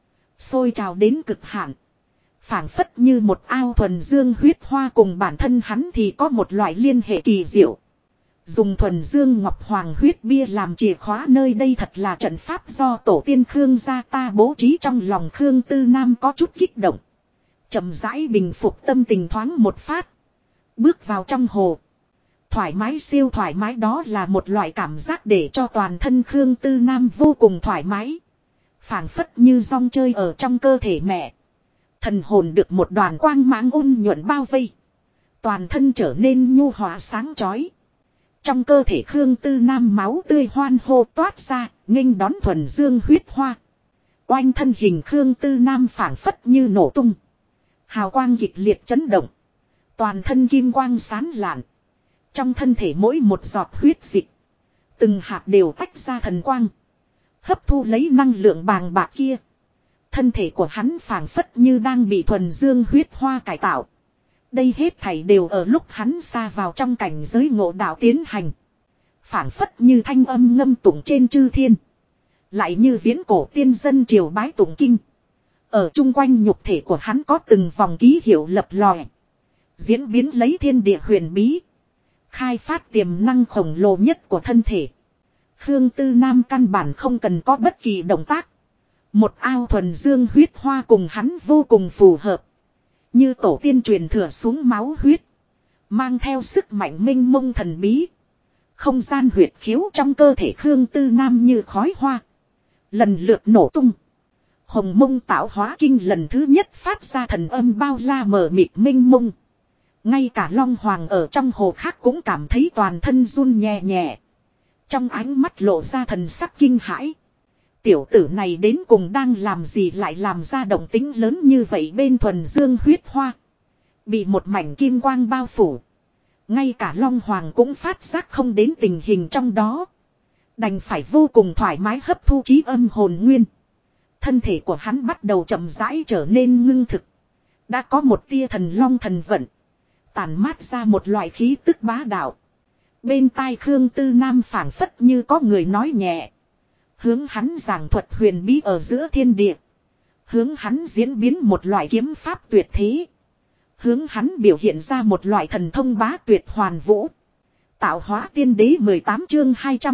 Sôi trào đến cực hạn. Phảng phất như một ao thuần dương huyết hoa cùng bản thân hắn thì có một loại liên hệ kỳ diệu. Dùng thuần dương ngọc hoàng huyết bia làm chìa khóa, nơi đây thật là trận pháp do tổ tiên Khương gia ta bố trí. Trong lòng Khương Tư Nam có chút kích động. Chậm rãi bình phục tâm tình thoáng một phát. Bước vào trong hồ. Thoải mái, siêu thoải mái, đó là một loại cảm giác để cho toàn thân Khương Tư Nam vô cùng thoải mái. Phảng phất như rong chơi ở trong cơ thể mẹ. Thần hồn được một đoàn quang mãng ôn nhuận bao vây. Toàn thân trở nên nhu hòa sáng chói. Trong cơ thể Khương Tư Nam máu tươi hoan hô toát ra, nghênh đón thuần dương huyết hoa. Oanh, thân hình Khương Tư Nam phảng phất như nổ tung. Hào quang kịch liệt chấn động. Toàn thân kim quang sán lạn. Trong thân thể mỗi một giọt huyết dịch, từng hạt đều tách ra thần quang. Hấp thu lấy năng lượng bàng bạc kia. Thân thể của hắn phảng phất như đang bị thuần dương huyết hoa cải tạo. Đây hết thảy đều ở lúc hắn xa vào trong cảnh giới ngộ đạo tiến hành. Phảng phất như thanh âm ngâm tụng trên chư thiên. Lại như viễn cổ tiên dân triều bái tụng kinh. Ở chung quanh nhục thể của hắn có từng vòng ký hiệu lập lòe. Diễn biến lấy thiên địa huyền bí. Khai phát tiềm năng khổng lồ nhất của thân thể. Khương Tư Nam căn bản không cần có bất kỳ động tác. Một ao thuần dương huyết hoa cùng hắn vô cùng phù hợp. Như tổ tiên truyền thừa xuống máu huyết. Mang theo sức mạnh minh mông thần bí. Không gian huyệt khiếu trong cơ thể Khương Tư Nam như khói hoa. Lần lượt nổ tung. Hồng mông tạo hóa kinh lần thứ nhất phát ra thần âm bao la mờ mịt minh mông. Ngay cả Long Hoàng ở trong hồ khác cũng cảm thấy toàn thân run nhẹ nhẹ. Trong ánh mắt lộ ra thần sắc kinh hãi. Tiểu tử này đến cùng đang làm gì lại làm ra động tính lớn như vậy bên thuần dương huyết hoa. Bị một mảnh kim quang bao phủ. Ngay cả Long Hoàng cũng phát giác không đến tình hình trong đó. Đành phải vô cùng thoải mái hấp thu trí âm hồn nguyên. Thân thể của hắn bắt đầu chậm rãi trở nên ngưng thực. Đã có một tia thần long thần vận. Tản mát ra một loại khí tức bá đạo. Bên tai Khương Tư Nam phảng phất như có người nói nhẹ. Hướng hắn giảng thuật huyền bí ở giữa thiên địa. Hướng hắn diễn biến một loại kiếm pháp tuyệt thế. Hướng hắn biểu hiện ra một loại thần thông bá tuyệt hoàn vũ. Tạo hóa tiên đế 18 chương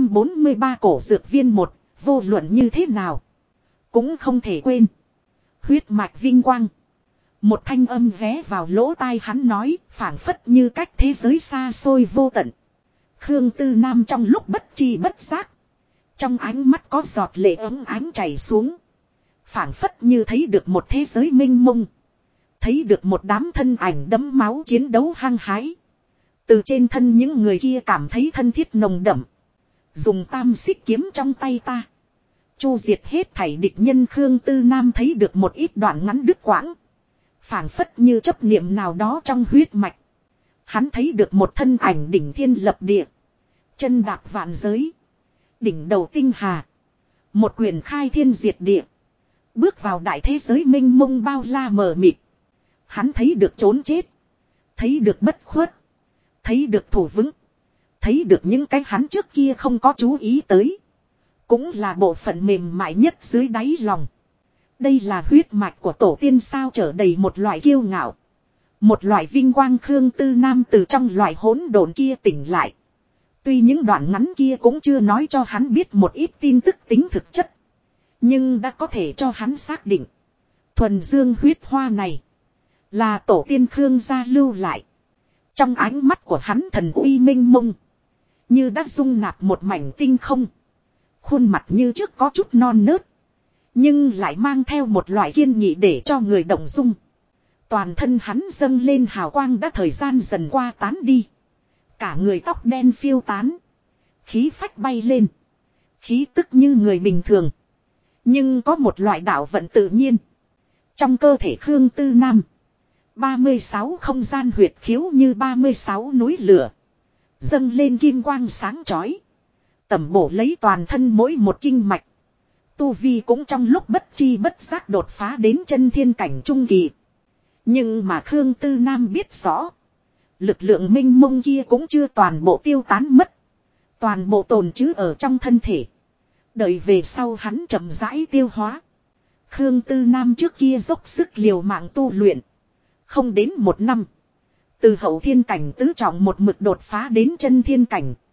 243 cổ dược viên 1, vô luận như thế nào. Cũng không thể quên. Huyết mạch vinh quang. Một thanh âm ghé vào lỗ tai hắn nói, phảng phất như cách thế giới xa xôi vô tận. Khương Tư Nam trong lúc bất tri bất giác. Trong ánh mắt có giọt lệ ấm ánh chảy xuống. Phảng phất như thấy được một thế giới mênh mông. Thấy được một đám thân ảnh đẫm máu chiến đấu hăng hái. Từ trên thân những người kia cảm thấy thân thiết nồng đậm. Dùng tam xích kiếm trong tay ta. Chu diệt hết thảy địch nhân. Khương Tư Nam thấy được một ít đoạn ngắn đứt quãng. Phảng phất như chấp niệm nào đó trong huyết mạch. Hắn thấy được một thân ảnh đỉnh thiên lập địa. Chân đạp vạn giới. Đỉnh đầu tinh hà. Một quyền khai thiên diệt địa. Bước vào đại thế giới mênh mông bao la mờ mịt. Hắn thấy được trốn chết. Thấy được bất khuất. Thấy được thủ vững. Thấy được những cái hắn trước kia không có chú ý tới. Cũng là bộ phận mềm mại nhất dưới đáy lòng. Đây là huyết mạch của tổ tiên sao, trở đầy một loại kiêu ngạo. Một loại vinh quang. Khương Tư Nam từ trong loại hỗn độn kia tỉnh lại. Tuy những đoạn ngắn kia cũng chưa nói cho hắn biết một ít tin tức tính thực chất. Nhưng đã có thể cho hắn xác định. Thuần dương huyết hoa này. Là tổ tiên Khương gia lưu lại. Trong ánh mắt của hắn thần uy minh mông. Như đã dung nạp một mảnh tinh không. Khuôn mặt như trước có chút non nớt. Nhưng lại mang theo một loại kiên nghị để cho người động dung. Toàn thân hắn dâng lên hào quang, đã thời gian dần qua tán đi. Cả người tóc đen phiêu tán. Khí phách bay lên. Khí tức như người bình thường. Nhưng có một loại đạo vận tự nhiên. Trong cơ thể Khương Tư Nam. 36 không gian huyệt khiếu như 36 núi lửa. Dâng lên kim quang sáng chói. Tẩm bổ lấy toàn thân mỗi một kinh mạch. Tu vi cũng trong lúc bất chi bất giác đột phá đến chân thiên cảnh trung kỳ. Nhưng mà Khương Tư Nam biết rõ. Lực lượng minh mông kia cũng chưa toàn bộ tiêu tán mất. Toàn bộ tồn trữ ở trong thân thể. Đợi về sau hắn chậm rãi tiêu hóa. Khương Tư Nam trước kia dốc sức liều mạng tu luyện. Không đến một năm. Từ hậu thiên cảnh tứ trọng một mực đột phá đến chân thiên cảnh.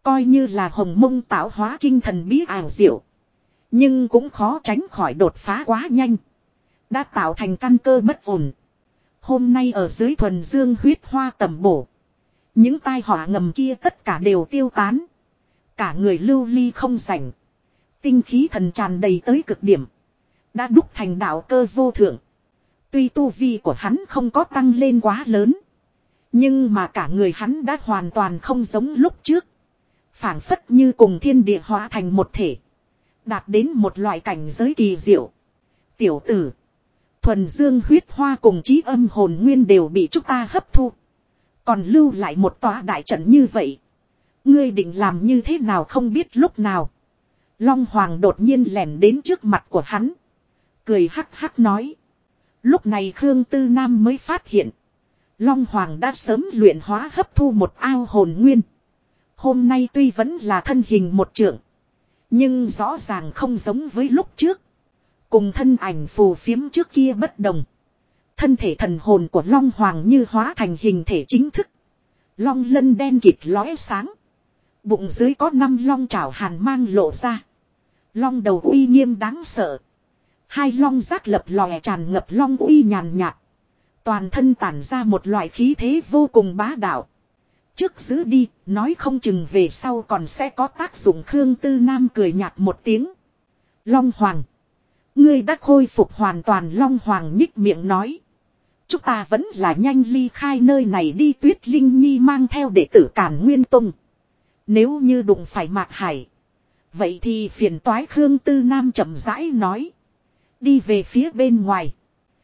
Coi như là hồng mông tạo hóa kinh thần bí ảo diệu. Nhưng cũng khó tránh khỏi đột phá quá nhanh. Đã tạo thành căn cơ bất ổn. Hôm nay ở dưới thuần dương huyết hoa tầm bổ. Những tai họa ngầm kia tất cả đều tiêu tán. Cả người lưu ly không rảnh. Tinh khí thần tràn đầy tới cực điểm. Đã đúc thành đạo cơ vô thượng. Tuy tu vi của hắn không có tăng lên quá lớn. Nhưng mà cả người hắn đã hoàn toàn không giống lúc trước. Phảng phất như cùng thiên địa hóa thành một thể. Đạt đến một loại cảnh giới kỳ diệu. Tiểu tử. Thuần dương huyết hoa cùng chí âm hồn nguyên đều bị chúng ta hấp thu. Còn lưu lại một tòa đại trận như vậy. Ngươi định làm như thế nào không biết lúc nào. Long Hoàng đột nhiên lẻn đến trước mặt của hắn. Cười hắc hắc nói. Lúc này Khương Tư Nam mới phát hiện. Long Hoàng đã sớm luyện hóa hấp thu một ao hồn nguyên. Hôm nay tuy vẫn là thân hình một trượng. Nhưng rõ ràng không giống với lúc trước. Cùng thân ảnh phù phiếm trước kia bất đồng. Thân thể thần hồn của Long Hoàng như hóa thành hình thể chính thức. Long lân đen kịt lóe sáng. Bụng dưới có 5 long chảo hàn mang lộ ra. Long đầu uy nghiêm đáng sợ. 2 long giác lập lòe tràn ngập long uy nhàn nhạt. Toàn thân tản ra một loại khí thế vô cùng bá đạo. Trước giữ đi, nói không chừng về sau còn sẽ có tác dụng. Khương Tư Nam cười nhạt một tiếng. Long Hoàng. Ngươi đã khôi phục hoàn toàn. Long Hoàng nhích miệng nói. Chúng ta vẫn là nhanh ly khai nơi này đi. Tuyết Linh Nhi mang theo đệ tử Càn Nguyên Tông. Nếu như đụng phải Mạc Hải. Vậy thì phiền toái. Khương Tư Nam chậm rãi nói. Đi về phía bên ngoài.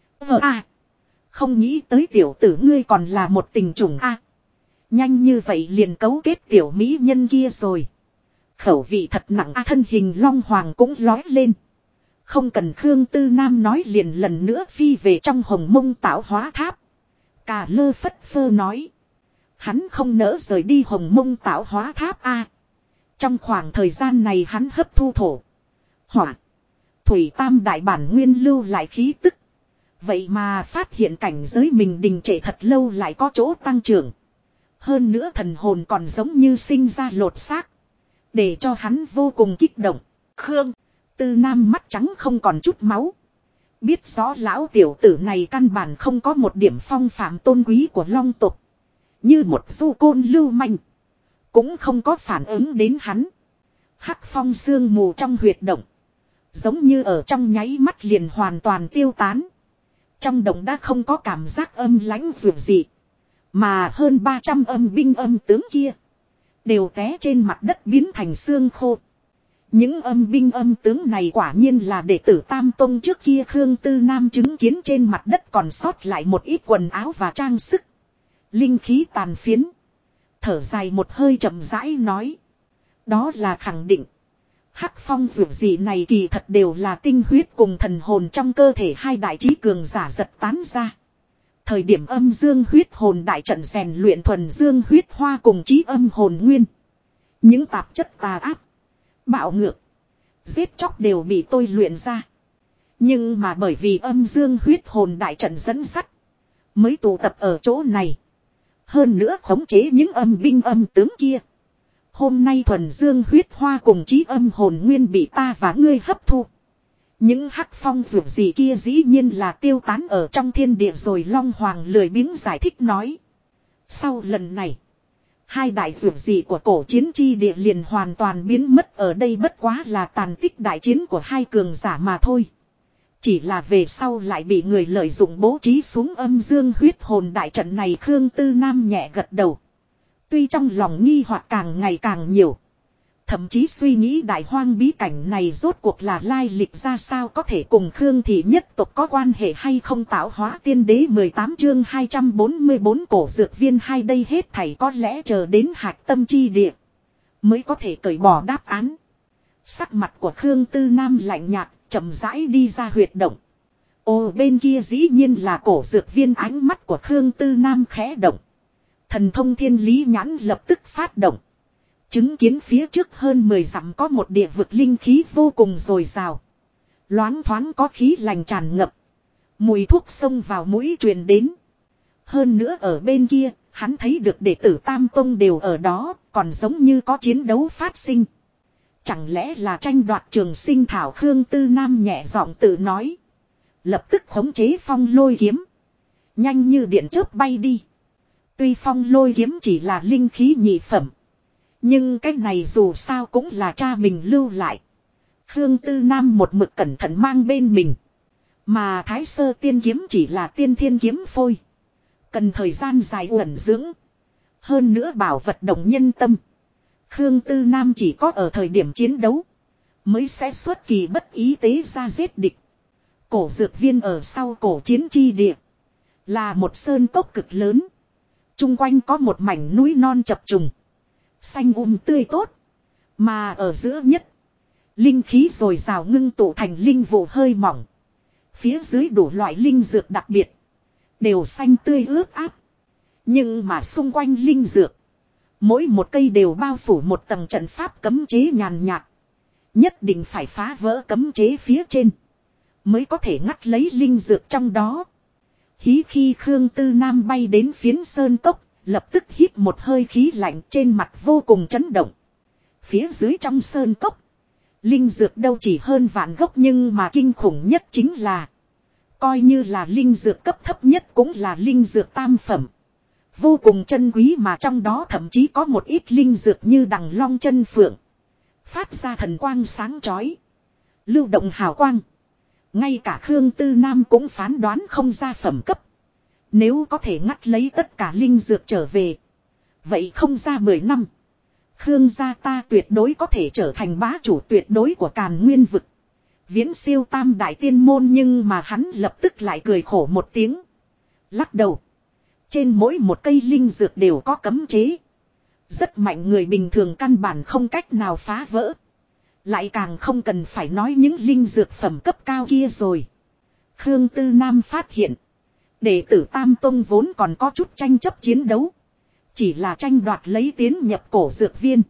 Không nghĩ tới tiểu tử ngươi còn là một tình chủng a. Nhanh như vậy liền cấu kết tiểu mỹ nhân kia rồi. Khẩu vị thật nặng a. Thân hình Long Hoàng cũng lói lên. Không cần Khương Tư Nam nói liền lần nữa phi về trong hồng mông tạo hóa tháp. Cà lơ phất phơ nói. Hắn không nỡ rời đi hồng mông tạo hóa tháp a. Trong khoảng thời gian này hắn hấp thu thổ, hỏa, thủy tam đại bản nguyên lưu lại khí tức. Vậy mà phát hiện cảnh giới mình đình trệ thật lâu lại có chỗ tăng trưởng. Hơn nữa thần hồn còn giống như sinh ra lột xác. Để cho hắn vô cùng kích động. Khương Tư Nam mắt trắng không còn chút máu. Biết rõ lão tiểu tử này căn bản không có một điểm phong phạm tôn quý của long tộc. Như một du côn lưu manh. Cũng không có phản ứng đến hắn. Hắc phong sương mù trong huyệt động. Giống như ở trong nháy mắt liền hoàn toàn tiêu tán. Trong động đã không có cảm giác âm lãnh dù gì. Mà hơn 300 âm binh âm tướng kia. Đều té trên mặt đất biến thành xương khô. Những âm binh âm tướng này quả nhiên là đệ tử Tam Tông trước kia. Khương Tư Nam chứng kiến trên mặt đất còn sót lại một ít quần áo và trang sức. Linh khí tàn phiến. Thở dài một hơi chậm rãi nói. Đó là khẳng định. Hắc phong dù gì này kỳ thật đều là tinh huyết cùng thần hồn trong cơ thể hai đại trí cường giả giật tán ra. Thời điểm âm dương huyết hồn đại trận rèn luyện thuần dương huyết hoa cùng chí âm hồn nguyên. Những tạp chất tà ác, bạo ngược, giết chóc đều bị tôi luyện ra. Nhưng mà bởi vì âm dương huyết hồn đại trận dẫn sắt, mới tụ tập ở chỗ này. Hơn nữa khống chế những âm binh âm tướng kia. Hôm nay thuần dương huyết hoa cùng chí âm hồn nguyên bị ta và ngươi hấp thu. Những hắc phong dù gì kia dĩ nhiên là tiêu tán ở trong thiên địa rồi. Long Hoàng lười biếng giải thích nói. Sau lần này, hai đại dù gì của cổ chiến chi địa liền hoàn toàn biến mất ở đây, bất quá là tàn tích đại chiến của hai cường giả mà thôi. Chỉ là về sau lại bị người lợi dụng bố trí xuống âm dương huyết hồn đại trận này. Khương Tư Nam nhẹ gật đầu. Tuy trong lòng nghi hoặc càng ngày càng nhiều. Thậm chí suy nghĩ đại hoang bí cảnh này rốt cuộc là lai lịch ra sao, có thể cùng Khương thị nhất tộc có quan hệ hay không. Tạo hóa tiên đế 18 chương 244 cổ dược viên hai. Đây hết thảy có lẽ chờ đến hạch tâm chi địa mới có thể cởi bỏ đáp án. Sắc mặt của Khương Tư Nam lạnh nhạt, chậm rãi đi ra huyệt động. Ồ, bên kia dĩ nhiên là cổ dược viên. Ánh mắt của Khương Tư Nam khẽ động. Thần thông thiên lý nhãn lập tức phát động. Chứng kiến phía trước hơn 10 dặm có một địa vực linh khí vô cùng dồi dào. Loáng thoáng có khí lành tràn ngập. Mùi thuốc xông vào mũi truyền đến. Hơn nữa ở bên kia, hắn thấy được đệ tử Tam Tông đều ở đó, còn giống như có chiến đấu phát sinh. Chẳng lẽ là tranh đoạt trường sinh thảo? Khương Tư Nam nhẹ giọng tự nói. Lập tức khống chế phong lôi kiếm. Nhanh như điện chớp bay đi. Tuy phong lôi kiếm chỉ là linh khí nhị phẩm. Nhưng cái này dù sao cũng là cha mình lưu lại. Khương Tư Nam một mực cẩn thận mang bên mình. Mà Thái Sơ tiên kiếm chỉ là tiên thiên kiếm phôi. Cần thời gian dài uẩn dưỡng. Hơn nữa bảo vật động nhân tâm. Khương Tư Nam chỉ có ở thời điểm chiến đấu. Mới sẽ xuất kỳ bất ý tế ra giết địch. Cổ dược viên ở sau cổ chiến chi địa. Là một sơn cốc cực lớn. Trung quanh có một mảnh núi non chập trùng. Xanh tươi tốt. Mà ở giữa nhất. Linh khí rồi rào ngưng tụ thành linh vụ hơi mỏng. Phía dưới đủ loại linh dược đặc biệt. Đều xanh tươi ướt áp. Nhưng mà xung quanh linh dược. Mỗi một cây đều bao phủ một tầng trận pháp cấm chế nhàn nhạt. Nhất định phải phá vỡ cấm chế phía trên. Mới có thể ngắt lấy linh dược trong đó. Hí khi Khương Tư Nam bay đến phiến sơn cốc. Lập tức hít một hơi khí lạnh, trên mặt vô cùng chấn động. Phía dưới trong sơn cốc. Linh dược đâu chỉ hơn vạn gốc, nhưng mà kinh khủng nhất chính là. Coi như là linh dược cấp thấp nhất cũng là linh dược tam phẩm. Vô cùng chân quý, mà trong đó thậm chí có một ít linh dược như đằng long chân phượng. Phát ra thần quang sáng chói. Lưu động hào quang. Ngay cả Khương Tư Nam cũng phán đoán không ra phẩm cấp. Nếu có thể ngắt lấy tất cả linh dược trở về. Vậy không ra 10 năm. Khương gia ta tuyệt đối có thể trở thành bá chủ tuyệt đối của Càn Nguyên vực. Viễn siêu tam đại tiên môn, nhưng mà hắn lập tức lại cười khổ một tiếng. Lắc đầu. Trên mỗi một cây linh dược đều có cấm chế. Rất mạnh, người bình thường căn bản không cách nào phá vỡ. Lại càng không cần phải nói những linh dược phẩm cấp cao kia rồi. Khương Tư Nam phát hiện. Đệ tử Tam Tông vốn còn có chút tranh chấp chiến đấu. Chỉ là tranh đoạt lấy tiến nhập cổ dược viên.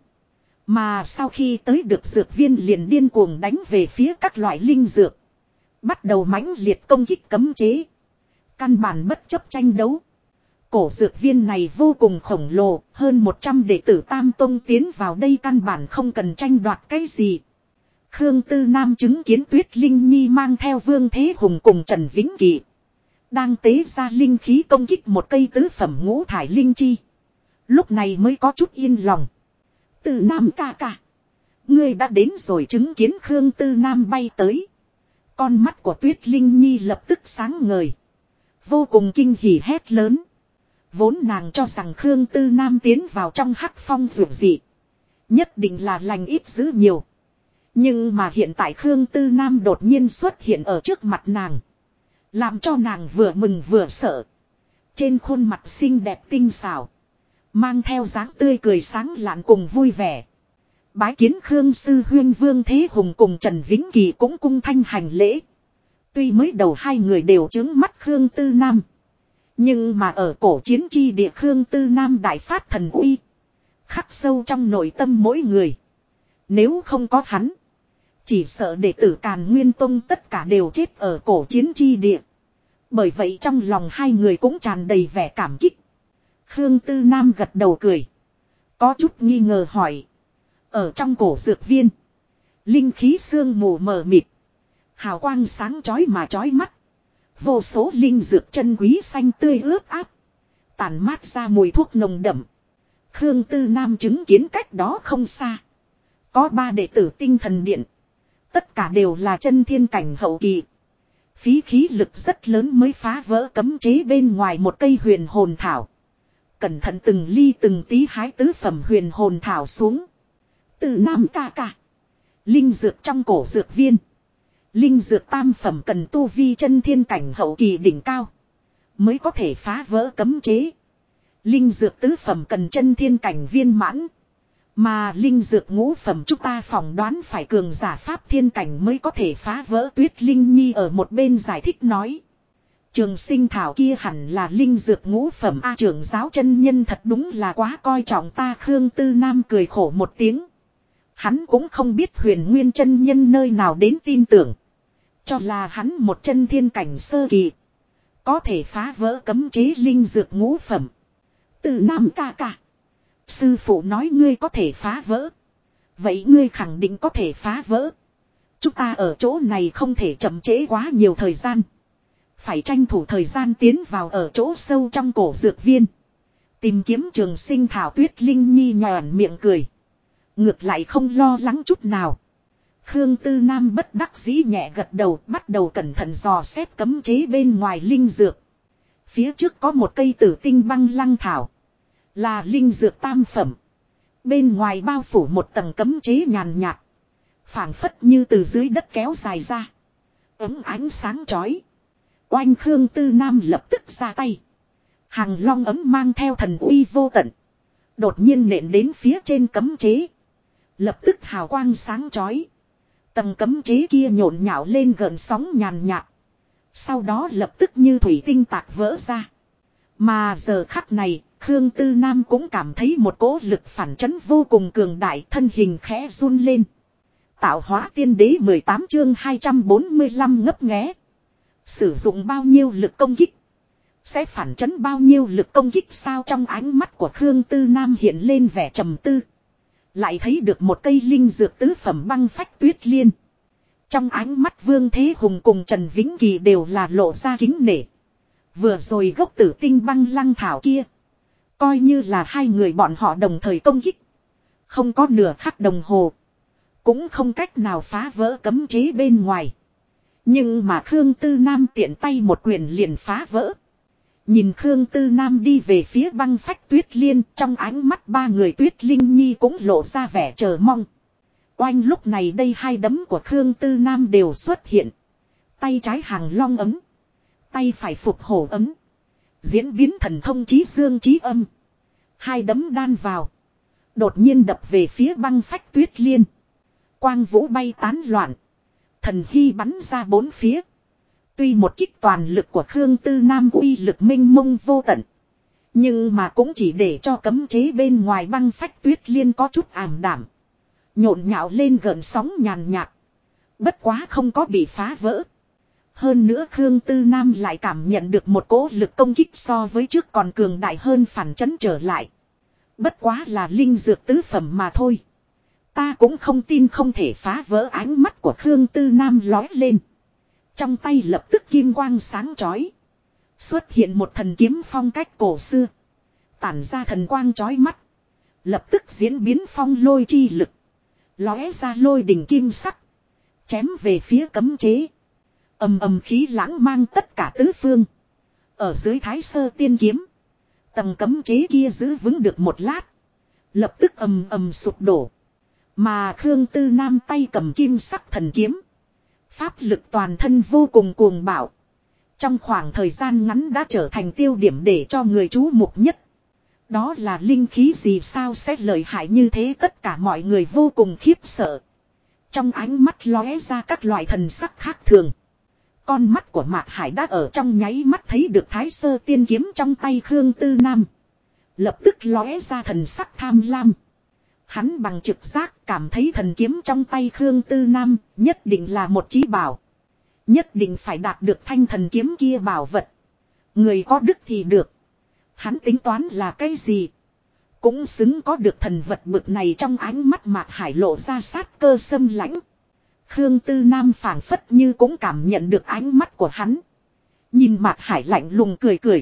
Mà sau khi tới được dược viên liền điên cuồng đánh về phía các loại linh dược. Bắt đầu mãnh liệt công kích cấm chế. Căn bản bất chấp tranh đấu. Cổ dược viên này vô cùng khổng lồ, hơn 100 đệ tử Tam Tông tiến vào đây căn bản không cần tranh đoạt cái gì. Khương Tư Nam chứng kiến Tuyết Linh Nhi mang theo Vương Thế Hùng cùng Trần Vĩnh Kỳ. Đang tế ra linh khí công kích một cây tứ phẩm ngũ thải linh chi. Lúc này mới có chút yên lòng. Tư Nam ca ca. Ngươi đã đến rồi. Chứng kiến Khương Tư Nam bay tới. Con mắt của Tuyết Linh Nhi lập tức sáng ngời. Vô cùng kinh hỉ hét lớn. Vốn nàng cho rằng Khương Tư Nam tiến vào trong hắc phong rượu dị. Nhất định là lành ít dữ nhiều. Nhưng mà hiện tại Khương Tư Nam đột nhiên xuất hiện ở trước mặt nàng. Làm cho nàng vừa mừng vừa sợ. Trên khuôn mặt xinh đẹp tinh xảo. Mang theo dáng tươi cười sáng lạn cùng vui vẻ. Bái kiến Khương Sư Huyên. Vương Thế Hùng cùng Trần Vĩnh Kỳ cũng cung thanh hành lễ. Tuy mới đầu hai người đều trướng mắt Khương Tư Nam. Nhưng mà ở cổ chiến chi địa Khương Tư Nam đại phát thần uy. Khắc sâu trong nội tâm mỗi người. Nếu không có hắn. Chỉ sợ đệ tử Càn Nguyên Tông tất cả đều chết ở cổ chiến chi địa. Bởi vậy trong lòng hai người cũng tràn đầy vẻ cảm kích. Khương Tư Nam gật đầu cười. Có chút nghi ngờ hỏi. Ở trong cổ dược viên. Linh khí sương mù mờ mịt. Hào quang sáng chói mà chói mắt. Vô số linh dược chân quý xanh tươi ướt áp. Tàn mát ra mùi thuốc nồng đậm. Khương Tư Nam chứng kiến cách đó không xa. Có 3 đệ tử tinh thần điện. Tất cả đều là chân thiên cảnh hậu kỳ. Phí khí lực rất lớn mới phá vỡ cấm chế bên ngoài một cây huyền hồn thảo. Cẩn thận từng ly từng tí hái tứ phẩm huyền hồn thảo xuống. Tư Nam ca ca. Linh dược trong cổ dược viên. Linh dược tam phẩm cần tu vi chân thiên cảnh hậu kỳ đỉnh cao. Mới có thể phá vỡ cấm chế. Linh dược tứ phẩm cần chân thiên cảnh viên mãn. Mà linh dược ngũ phẩm chúng ta phỏng đoán phải cường giả pháp thiên cảnh mới có thể phá vỡ. Tuyết Linh Nhi ở một bên giải thích nói. Trường sinh thảo kia hẳn là linh dược ngũ phẩm. Trưởng giáo chân nhân thật đúng là quá coi trọng ta. Khương Tư Nam cười khổ một tiếng. Hắn cũng không biết Huyền Nguyên chân nhân nơi nào đến tin tưởng. Cho là hắn một chân thiên cảnh sơ kỳ. Có thể phá vỡ cấm chế linh dược ngũ phẩm. Tư Nam ca ca. Sư phụ nói ngươi có thể phá vỡ. Vậy ngươi khẳng định có thể phá vỡ. Chúng ta ở chỗ này không thể chậm trễ quá nhiều thời gian. Phải tranh thủ thời gian tiến vào ở chỗ sâu trong cổ dược viên. Tìm kiếm trường sinh thảo Tuyết Linh Nhi nhòn miệng cười. Ngược lại không lo lắng chút nào. Khương Tư Nam bất đắc dĩ nhẹ gật đầu, bắt đầu cẩn thận dò xét cấm chế bên ngoài linh dược. Phía trước có một cây tử tinh băng lăng thảo. Là linh dược tam phẩm. Bên ngoài bao phủ một tầng cấm chế nhàn nhạt. Phảng phất như từ dưới đất kéo dài ra. Ấm ánh sáng chói. Oanh Khương Tư Nam lập tức ra tay. Hàng long ấm mang theo thần uy vô tận. Đột nhiên nện đến phía trên cấm chế. Lập tức hào quang sáng chói. Tầng cấm chế kia nhộn nhạo lên gợn sóng nhàn nhạt. Sau đó lập tức như thủy tinh tạc vỡ ra. Mà giờ khắc này, Khương Tư Nam cũng cảm thấy một cỗ lực phản chấn vô cùng cường đại, thân hình khẽ run lên. Tạo hóa tiên đế 18 chương 245 ngấp nghé. Sử dụng bao nhiêu lực công kích? Sẽ phản chấn bao nhiêu lực công kích sao? Trong ánh mắt của Khương Tư Nam hiện lên vẻ trầm tư. Lại thấy được một cây linh dược tứ phẩm băng phách tuyết liên. Trong ánh mắt Vương Thế Hùng cùng Trần Vĩnh Kỳ đều là lộ ra kính nể. Vừa rồi gốc tử tinh băng lăng thảo kia. Coi như là hai người bọn họ đồng thời công kích. Không có nửa khắc đồng hồ. Cũng không cách nào phá vỡ cấm chế bên ngoài. Nhưng mà Khương Tư Nam tiện tay một quyền liền phá vỡ. Nhìn Khương Tư Nam đi về phía băng phách tuyết liên, trong ánh mắt ba người Tuyết Linh Nhi cũng lộ ra vẻ chờ mong. Oanh lúc này đây hai đấm của Khương Tư Nam đều xuất hiện. Tay trái hàng long ấm. Tay phải phục hổ ấm. Diễn biến thần thông chí dương chí âm. Hai đấm đan vào. Đột nhiên đập về phía băng phách tuyết liên. Quang vũ bay tán loạn. Thần hy bắn ra bốn phía. Tuy một kích toàn lực của Khương Tư Nam uy lực minh mông vô tận. Nhưng mà cũng chỉ để cho cấm chế bên ngoài băng phách tuyết liên có chút ảm đảm. Nhộn nhạo lên gợn sóng nhàn nhạt. Bất quá không có bị phá vỡ. Hơn nữa Khương Tư Nam lại cảm nhận được một cỗ lực công kích so với trước còn cường đại hơn phản chấn trở lại. Bất quá là linh dược tứ phẩm mà thôi. Ta cũng không tin không thể phá vỡ. Ánh mắt của Khương Tư Nam lói lên. Trong tay lập tức kim quang sáng chói. Xuất hiện một thần kiếm phong cách cổ xưa. Tản ra thần quang chói mắt. Lập tức diễn biến phong lôi chi lực. Lóe ra lôi đỉnh kim sắc. Chém về phía cấm chế. Ầm ầm khí lãng mang tất cả tứ phương. Ở dưới Thái Sơ tiên kiếm. Tầng cấm chế kia giữ vững được một lát. Lập tức ầm ầm sụp đổ. Mà Khương Tư Nam tay cầm kim sắc thần kiếm. Pháp lực toàn thân vô cùng cuồng bạo. Trong khoảng thời gian ngắn đã trở thành tiêu điểm để cho người chú mục nhất. Đó là linh khí gì sao sẽ lợi hại như thế? Tất cả mọi người vô cùng khiếp sợ. Trong ánh mắt lóe ra các loại thần sắc khác thường. Con mắt của Mạc Hải đã ở trong nháy mắt thấy được Thái Sơ tiên kiếm trong tay Khương Tư Nam. Lập tức lóe ra thần sắc tham lam. Hắn bằng trực giác cảm thấy thần kiếm trong tay Khương Tư Nam nhất định là một chí bảo. Nhất định phải đạt được thanh thần kiếm kia bảo vật. Người có đức thì được. Hắn tính toán là cái gì? Cũng xứng có được thần vật bực này. Trong ánh mắt Mạc Hải lộ ra sát cơ xâm lãnh. Khương Tư Nam phảng phất như cũng cảm nhận được ánh mắt của hắn. Nhìn Mạc Hải lạnh lùng cười cười.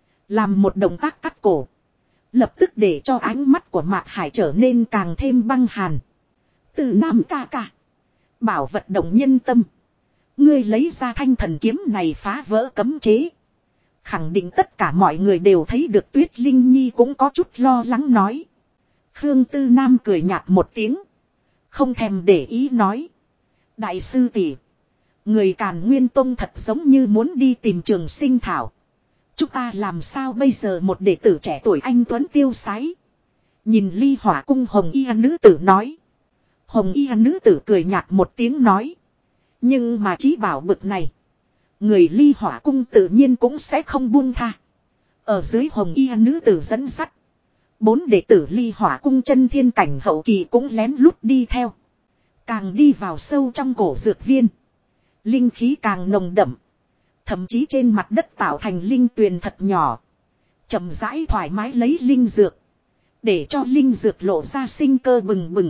Làm một động tác cắt cổ. Lập tức để cho ánh mắt của Mạc Hải trở nên càng thêm băng hàn. Tư Nam ca ca. Bảo vật động nhân tâm. Ngươi lấy ra thanh thần kiếm này phá vỡ cấm chế. Khẳng định tất cả mọi người đều thấy được. Tuyết Linh Nhi cũng có chút lo lắng nói. Khương Tư Nam cười nhạt một tiếng. Không thèm để ý nói. Đại sư tỷ, người Càn Nguyên Tông thật giống như muốn đi tìm Trường Sinh Thảo. Chúng ta làm sao bây giờ? Một đệ tử trẻ tuổi anh tuấn tiêu sái. Nhìn Ly Hỏa Cung Hồng Y nữ tử nói. Hồng Y nữ tử cười nhạt một tiếng nói. Nhưng mà chí bảo bực này, người Ly Hỏa Cung tự nhiên cũng sẽ không buông tha. Ở dưới Hồng Y nữ tử dẫn dắt, 4 đệ tử Ly Hỏa Cung chân thiên cảnh hậu kỳ cũng lén lút đi theo. Càng đi vào sâu trong cổ dược viên, linh khí càng nồng đậm. Thậm chí trên mặt đất tạo thành linh tuyền thật nhỏ. Chậm rãi thoải mái lấy linh dược. Để cho linh dược lộ ra sinh cơ bừng bừng.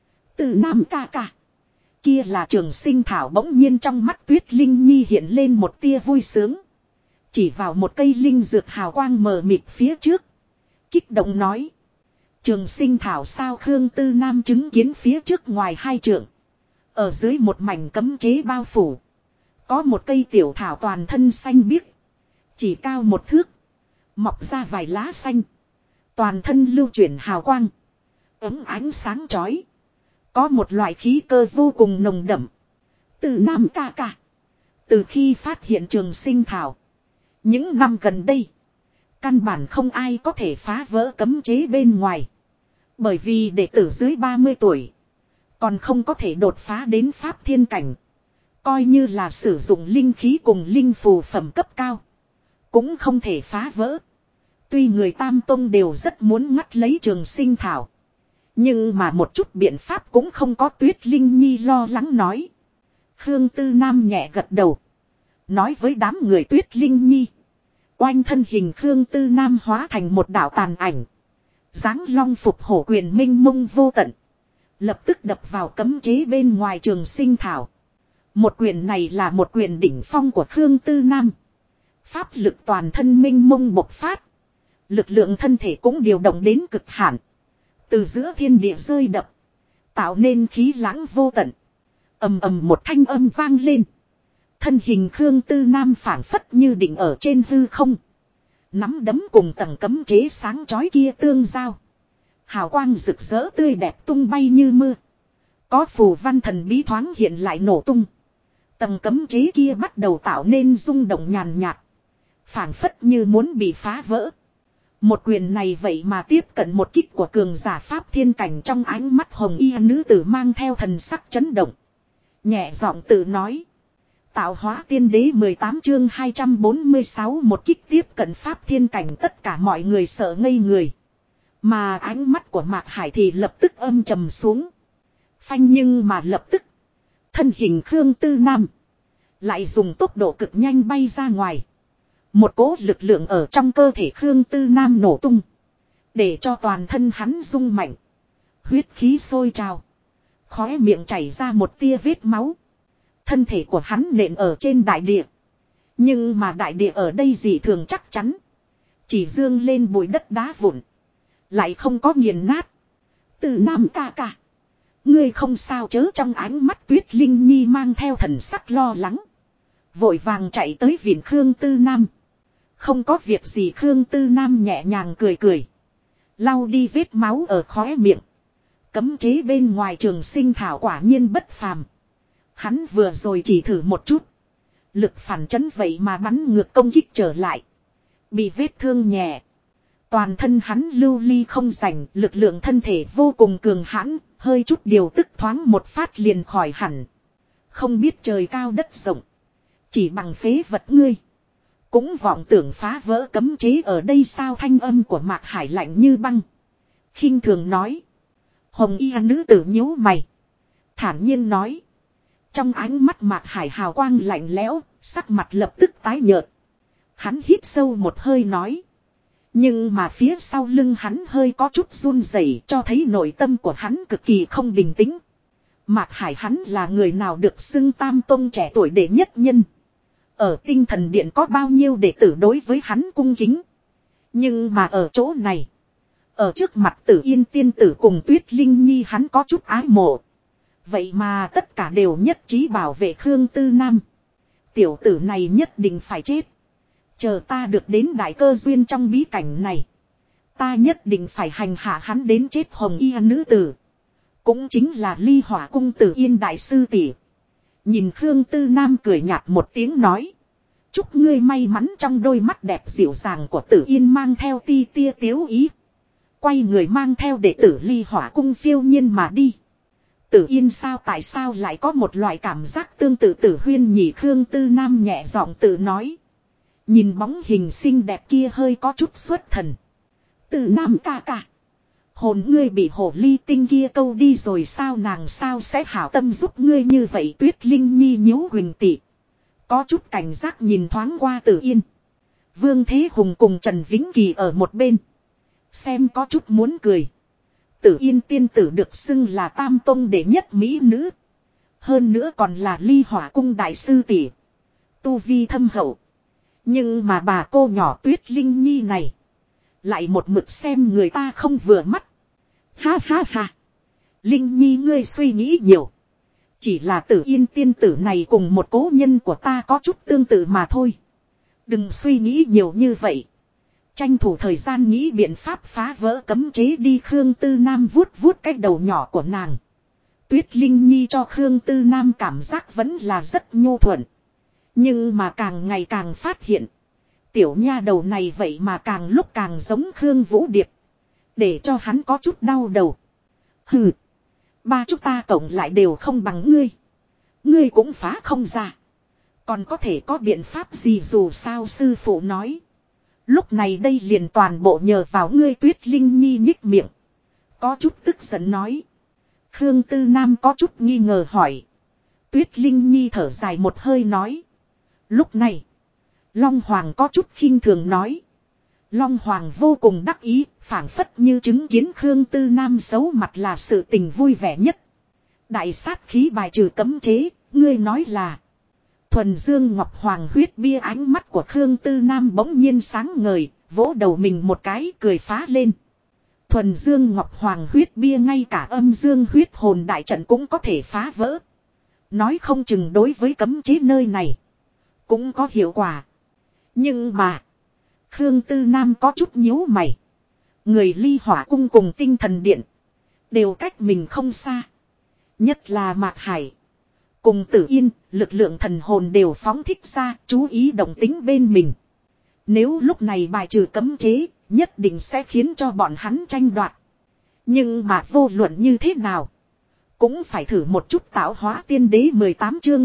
Từ Nam ca ca. Kia là Trường Sinh thảo, bỗng nhiên trong mắt Tuyết Linh Nhi hiện lên một tia vui sướng. Chỉ vào một cây linh dược hào quang mờ mịt phía trước. Kích động nói. Trường Sinh thảo sao? Khương Tư Nam chứng kiến phía trước ngoài 2 trượng. Ở dưới một mảnh cấm chế bao phủ. Có một cây tiểu thảo toàn thân xanh biếc. Chỉ cao 1 thước. Mọc ra vài lá xanh. Toàn thân lưu chuyển hào quang. Ấm ánh sáng chói. Có một loại khí cơ vô cùng nồng đậm. Từ Nam ca ca. Từ khi phát hiện Trường Sinh thảo. Những năm gần đây. Căn bản không ai có thể phá vỡ cấm chế bên ngoài. Bởi vì đệ tử dưới 30 tuổi. Còn không có thể đột phá đến Pháp Thiên cảnh. Coi như là sử dụng linh khí cùng linh phù phẩm cấp cao. Cũng không thể phá vỡ. Tuy người Tam Tông đều rất muốn ngắt lấy Trường Sinh thảo. Nhưng mà một chút biện pháp cũng không có. Tuyết Linh Nhi lo lắng nói. Khương Tư Nam nhẹ gật đầu. Nói với đám người Tuyết Linh Nhi. Oanh thân hình Khương Tư Nam hóa thành một đạo tàn ảnh. Giáng long phục hổ quyền minh mông vô tận. Lập tức đập vào cấm chế bên ngoài Trường Sinh thảo. Một quyền này là một quyền đỉnh phong của Khương Tư Nam. Pháp lực toàn thân minh mông bộc phát. Lực lượng thân thể cũng điều động đến cực hạn. Từ giữa thiên địa rơi đập. Tạo nên khí lãng vô tận. Ầm ầm một thanh âm vang lên. Thân hình Khương Tư Nam phảng phất như định ở trên hư không. Nắm đấm cùng tầng cấm chế sáng chói kia tương giao. Hào quang rực rỡ tươi đẹp tung bay như mưa. Có phù văn thần bí thoáng hiện lại nổ tung. Tầng cấm chế kia bắt đầu tạo nên rung động nhàn nhạt. Phảng phất như muốn bị phá vỡ. Một quyền này vậy mà tiếp cận một kích của cường giả Pháp Thiên cảnh. Trong ánh mắt hồng y nữ tử mang theo thần sắc chấn động. Nhẹ giọng tự nói. Tạo hóa tiên đế 18 chương 246 một kích tiếp cận Pháp Thiên cảnh. Tất cả mọi người sợ ngây người. Mà ánh mắt của Mạc Hải thì lập tức âm trầm xuống. Phanh, nhưng mà lập tức. Thân hình Khương Tư Nam. Lại dùng tốc độ cực nhanh bay ra ngoài. Một cỗ lực lượng ở trong cơ thể Khương Tư Nam nổ tung. Để cho toàn thân hắn rung mạnh. Huyết khí sôi trào. Khóe miệng chảy ra một tia vết máu. Thân thể của hắn nện ở trên đại địa. Nhưng mà đại địa ở đây dị thường chắc chắn. Chỉ dương lên bụi đất đá vụn. Lại không có nghiền nát. Từ Nam ca ca. Ngươi không sao chớ? Trong ánh mắt Tuyết Linh Nhi mang theo thần sắc lo lắng. Vội vàng chạy tới viện Khương Tư Nam. Không có việc gì. Khương Tư Nam nhẹ nhàng cười cười. Lau đi vết máu ở khóe miệng. Cấm chế bên ngoài Trường Sinh thảo quả nhiên bất phàm. Hắn vừa rồi chỉ thử một chút. Lực phản chấn vậy mà bắn ngược công kích trở lại. Bị vết thương nhẹ. Toàn thân hắn lưu ly không rảnh. Lực lượng thân thể vô cùng cường hãn. Hơi chút điều tức thoáng một phát liền khỏi hẳn. Không biết trời cao đất rộng. Chỉ bằng phế vật ngươi. Cũng vọng tưởng phá vỡ cấm chế ở đây sao? Thanh âm của Mạc Hải lạnh như băng. Khinh thường nói. Hồng y nữ tử nhíu mày. Thản nhiên nói. Trong ánh mắt Mạc Hải hào quang lạnh lẽo. Sắc mặt lập tức tái nhợt. Hắn hít sâu một hơi nói. Nhưng mà phía sau lưng hắn hơi có chút run rẩy, cho thấy nội tâm của hắn cực kỳ không bình tĩnh. Mạc Hải hắn là người nào được xưng Tam Tông trẻ tuổi đệ nhất nhân. Ở Tinh Thần Điện có bao nhiêu đệ tử đối với hắn cung kính. Nhưng mà ở chỗ này. Ở trước mặt Tử Yên tiên tử cùng Tuyết Linh Nhi hắn có chút ái mộ. Vậy mà tất cả đều nhất trí bảo vệ Khương Tư Nam. Tiểu tử này nhất định phải chết. Chờ ta được đến đại cơ duyên trong bí cảnh này. Ta nhất định phải hành hạ hắn đến chết. Hồng y nữ tử. Cũng chính là Ly Hỏa cung Tử Yên đại sư tỷ. Nhìn Khương Tư Nam cười nhạt một tiếng nói. Chúc ngươi may mắn. Trong đôi mắt đẹp dịu dàng của Tử Yên mang theo ti tia tiếu ý. Quay người mang theo đệ tử Ly Hỏa cung phiêu nhiên mà đi. Tử Yên sao? Tại sao lại có một loại cảm giác tương tự Tử Huyên nhỉ? Khương Tư Nam nhẹ giọng tự nói. Nhìn bóng hình xinh đẹp kia hơi có chút xuất thần. Từ Nam ca ca. Hồn ngươi bị hồ ly tinh kia câu đi rồi sao? Nàng sao sẽ hảo tâm giúp ngươi như vậy? Tuyết Linh Nhi nhíu huỳnh tỉ. Có chút cảnh giác nhìn thoáng qua Tử Yên. Vương Thế Hùng cùng Trần Vĩnh Kỳ ở một bên. Xem có chút muốn cười. Tử Yên tiên tử được xưng là tam tông đệ nhất mỹ nữ. Hơn nữa còn là Ly Hỏa cung đại sư tỷ. Tu vi thâm hậu. Nhưng mà bà cô nhỏ Tuyết Linh Nhi này. Lại một mực xem người ta không vừa mắt. Ha ha ha. Linh Nhi ngươi suy nghĩ nhiều. Chỉ là Tử Yên tiên tử này cùng một cố nhân của ta có chút tương tự mà thôi. Đừng suy nghĩ nhiều như vậy. Tranh thủ thời gian nghĩ biện pháp phá vỡ cấm chế đi. Khương Tư Nam vuốt vuốt cái đầu nhỏ của nàng. Tuyết Linh Nhi cho Khương Tư Nam cảm giác vẫn là rất nhu thuận. Nhưng mà càng ngày càng phát hiện. Tiểu nha đầu này vậy mà càng lúc càng giống Khương Vũ Điệp. Để cho hắn có chút đau đầu. Hừ. Ba chúng ta cộng lại đều không bằng ngươi. Ngươi cũng phá không ra. Còn có thể có biện pháp gì dù sao sư phụ nói. Lúc này đây liền toàn bộ nhờ vào ngươi. Tuyết Linh Nhi nhích miệng. Có chút tức giận nói. Khương Tư Nam có chút nghi ngờ hỏi. Tuyết Linh Nhi thở dài một hơi nói. Lúc này. Long Hoàng có chút khinh thường nói. Long Hoàng vô cùng đắc ý. Phảng phất như chứng kiến Khương Tư Nam xấu mặt là sự tình vui vẻ nhất. Đại sát khí bài trừ cấm chế. Ngươi nói là. Thuần Dương Ngọc Hoàng huyết bia. Ánh mắt của Khương Tư Nam bỗng nhiên sáng ngời. Vỗ đầu mình một cái cười phá lên. Thuần Dương Ngọc Hoàng huyết bia ngay cả âm dương huyết hồn đại trận cũng có thể phá vỡ. Nói không chừng đối với cấm chế nơi này. Cũng có hiệu quả. Nhưng mà. Khương Tư Nam có chút nhíu mày. Người Ly Hỏa cung cùng Tinh Thần Điện. Đều cách mình không xa. Nhất là Mạc Hải. Cùng Tử Yên, lực lượng thần hồn đều phóng thích ra, chú ý động tính bên mình. Nếu lúc này bài trừ cấm chế, nhất định sẽ khiến cho bọn hắn tranh đoạt. Nhưng mà vô luận như thế nào, cũng phải thử một chút tạo hóa tiên đế. 18 chương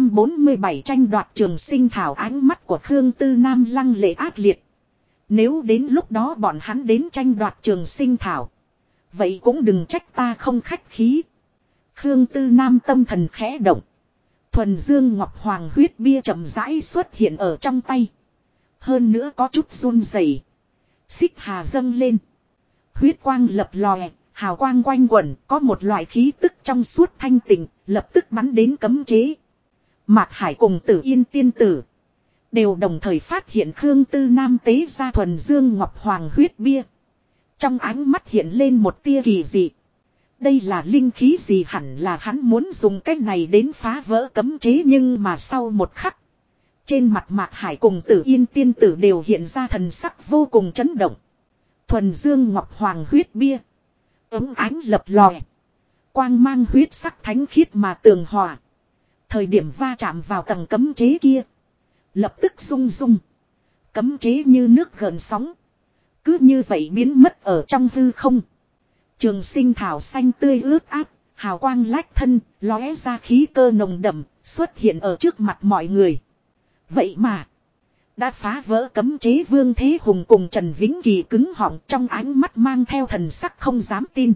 247 tranh đoạt trường sinh thảo. Ánh mắt của Khương Tư Nam lăng lệ ác liệt. Nếu đến lúc đó bọn hắn đến tranh đoạt trường sinh thảo, vậy cũng đừng trách ta không khách khí. Khương Tư Nam tâm thần khẽ động. Thuần Dương Ngọc Hoàng huyết bia chậm rãi xuất hiện ở trong tay. Hơn nữa có chút run rẩy. Xích hà dâng lên. Huyết quang lập lòe, hào quang quanh quẩn, có một loại khí tức trong suốt thanh tịnh, lập tức bắn đến cấm chế. Mạc Hải cùng Tử Yên tiên tử đều đồng thời phát hiện Khương Tư Nam tế ra Thuần Dương Ngọc Hoàng huyết bia. Trong ánh mắt hiện lên một tia kỳ dị. Đây là linh khí gì? Hẳn là hắn muốn dùng cách này đến phá vỡ cấm chế. Nhưng mà sau một khắc, trên mặt Mạc Hải cùng Tử Yên tiên tử đều hiện ra thần sắc vô cùng chấn động. Thuần Dương Ngọc Hoàng huyết bia ấm ánh lập lòe, quang mang huyết sắc thánh khiết mà tường hòa. Thời điểm va chạm vào tầng cấm chế kia, lập tức rung rung. Cấm chế như nước gợn sóng, cứ như vậy biến mất ở trong hư không. Trường sinh thảo xanh tươi ướt át, hào quang lách thân, lóe ra khí cơ nồng đậm, xuất hiện ở trước mặt mọi người. Vậy mà, đã phá vỡ cấm chế Vương Thế Hùng cùng Trần Vĩnh Kỳ cứng họng, trong ánh mắt mang theo thần sắc không dám tin.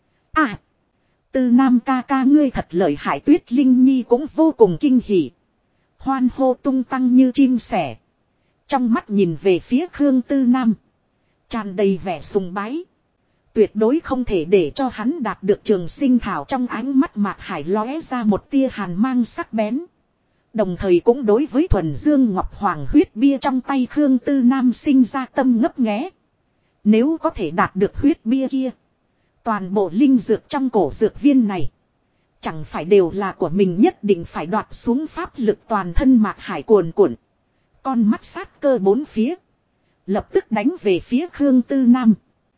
À, Tư Nam ca ca ngươi thật lợi hại. Tuyết Linh Nhi cũng vô cùng kinh hỉ. Hoan hô tung tăng như chim sẻ. Trong mắt nhìn về phía Khương Tư Nam, tràn đầy vẻ sùng bái. Tuyệt đối không thể để cho hắn đạt được trường sinh thảo. Trong ánh mắt Mạc Hải lóe ra một tia hàn mang sắc bén. Đồng thời cũng đối với Thuần Dương Ngọc Hoàng huyết bia trong tay Khương Tư Nam sinh ra tâm ngấp nghé. Nếu có thể đạt được huyết bia kia, toàn bộ linh dược trong cổ dược viên này chẳng phải đều là của mình. Nhất định phải đoạt xuống. Pháp lực toàn thân Mạc Hải cuồn cuộn, con mắt sát cơ bốn phía, lập tức đánh về phía Khương Tư Nam.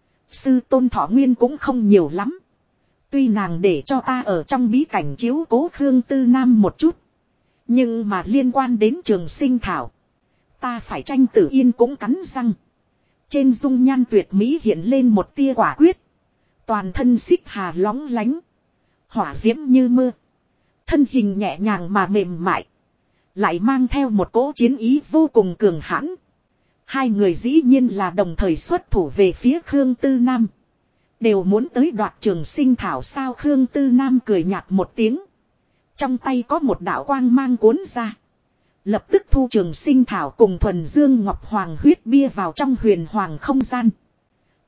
Sư tôn thọ nguyên cũng không nhiều lắm. Tuy nàng để cho ta ở trong bí cảnh chiếu cố Khương Tư Nam một chút, nhưng mà liên quan đến trường sinh thảo, ta phải tranh. Tử Yên cũng cắn răng. Trên dung nhan tuyệt mỹ hiện lên một tia quả quyết. Toàn thân xích hà lóng lánh, hỏa diễm như mưa. Thân hình nhẹ nhàng mà mềm mại, lại mang theo một cỗ chiến ý vô cùng cường hãn. Hai người dĩ nhiên là đồng thời xuất thủ về phía Khương Tư Nam. Đều muốn tới đoạt trường sinh thảo sao? Khương Tư Nam cười nhạt một tiếng. Trong tay có một đạo quang mang cuốn ra, lập tức thu trường sinh thảo cùng Thuần Dương Ngọc Hoàng huyết bia vào trong huyền hoàng không gian.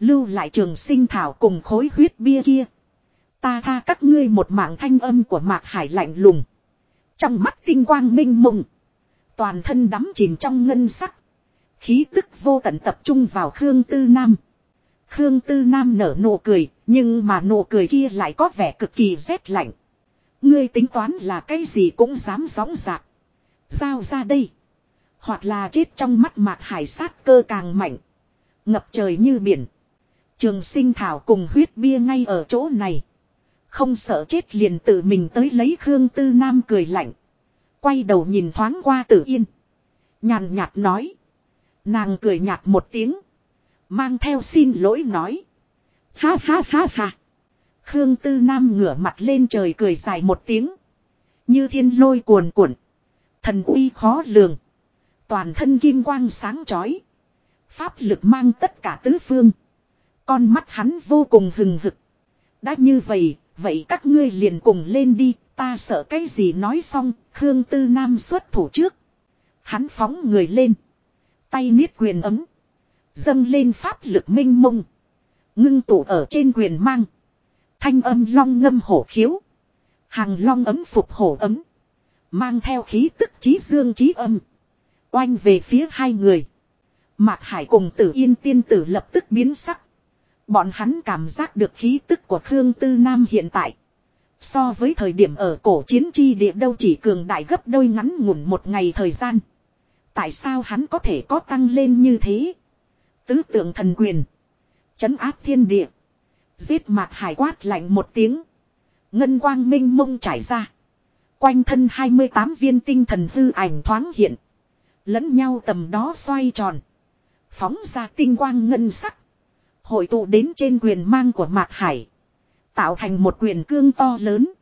Lưu lại trường sinh thảo cùng khối huyết bia kia. Ta tha các ngươi một mạng, thanh âm của Mạc Hải lạnh lùng. Trong mắt tinh quang minh mông. Toàn thân đắm chìm trong ngân sắc. Khí tức vô tận tập trung vào Khương Tư Nam. Khương Tư Nam nở nụ cười, nhưng mà nụ cười kia lại có vẻ cực kỳ rét lạnh. Ngươi tính toán là cái gì cũng dám gióng dạc. Giao ra đây. Hoặc là chết. Trong mắt Mạc Hải sát cơ càng mạnh. Ngập trời như biển. Trường sinh thảo cùng huyết bia ngay ở chỗ này. Không sợ chết liền tự mình tới lấy. Khương Tư Nam cười lạnh. Quay đầu nhìn thoáng qua Tử Yên. Nhàn nhạt nói. Nàng cười nhạt một tiếng. Mang theo xin lỗi nói. Ha ha ha ha. Khương Tư Nam ngửa mặt lên trời cười dài một tiếng. Như thiên lôi cuồn cuộn. Thần uy khó lường. Toàn thân kim quang sáng chói. Pháp lực mang tất cả tứ phương. Con mắt hắn vô cùng hừng hực. Đã như vậy, vậy các ngươi liền cùng lên đi. Ta sợ cái gì. Nói xong, Khương Tư Nam xuất thủ trước. Hắn phóng người lên. Tay niết quyền ấm. Dâng lên pháp lực minh mông. Ngưng tụ ở trên quyền mang. Thanh âm long ngâm hổ khiếu. Hàng long ấm phục hổ ấm. Mang theo khí tức chí dương chí âm. Oanh về phía hai người. Mạc Hải cùng Tử Yên tiên tử lập tức biến sắc. Bọn hắn cảm giác được khí tức của Khương Tư Nam hiện tại. So với thời điểm ở cổ chiến chi địa đâu chỉ cường đại gấp đôi, ngắn ngủn một ngày thời gian. Tại sao hắn có thể có tăng lên như thế? Tứ tượng thần quyền. Trấn áp thiên địa. Giết Mạc Hải quát lạnh một tiếng. Ngân quang minh mông trải ra. Quanh thân 28 viên tinh thần hư ảnh thoáng hiện. Lẫn nhau tầm đó xoay tròn. Phóng ra tinh quang ngân sắc. Hội tụ đến trên quyền mang của Mạc Hải. Tạo thành một quyền cương to lớn.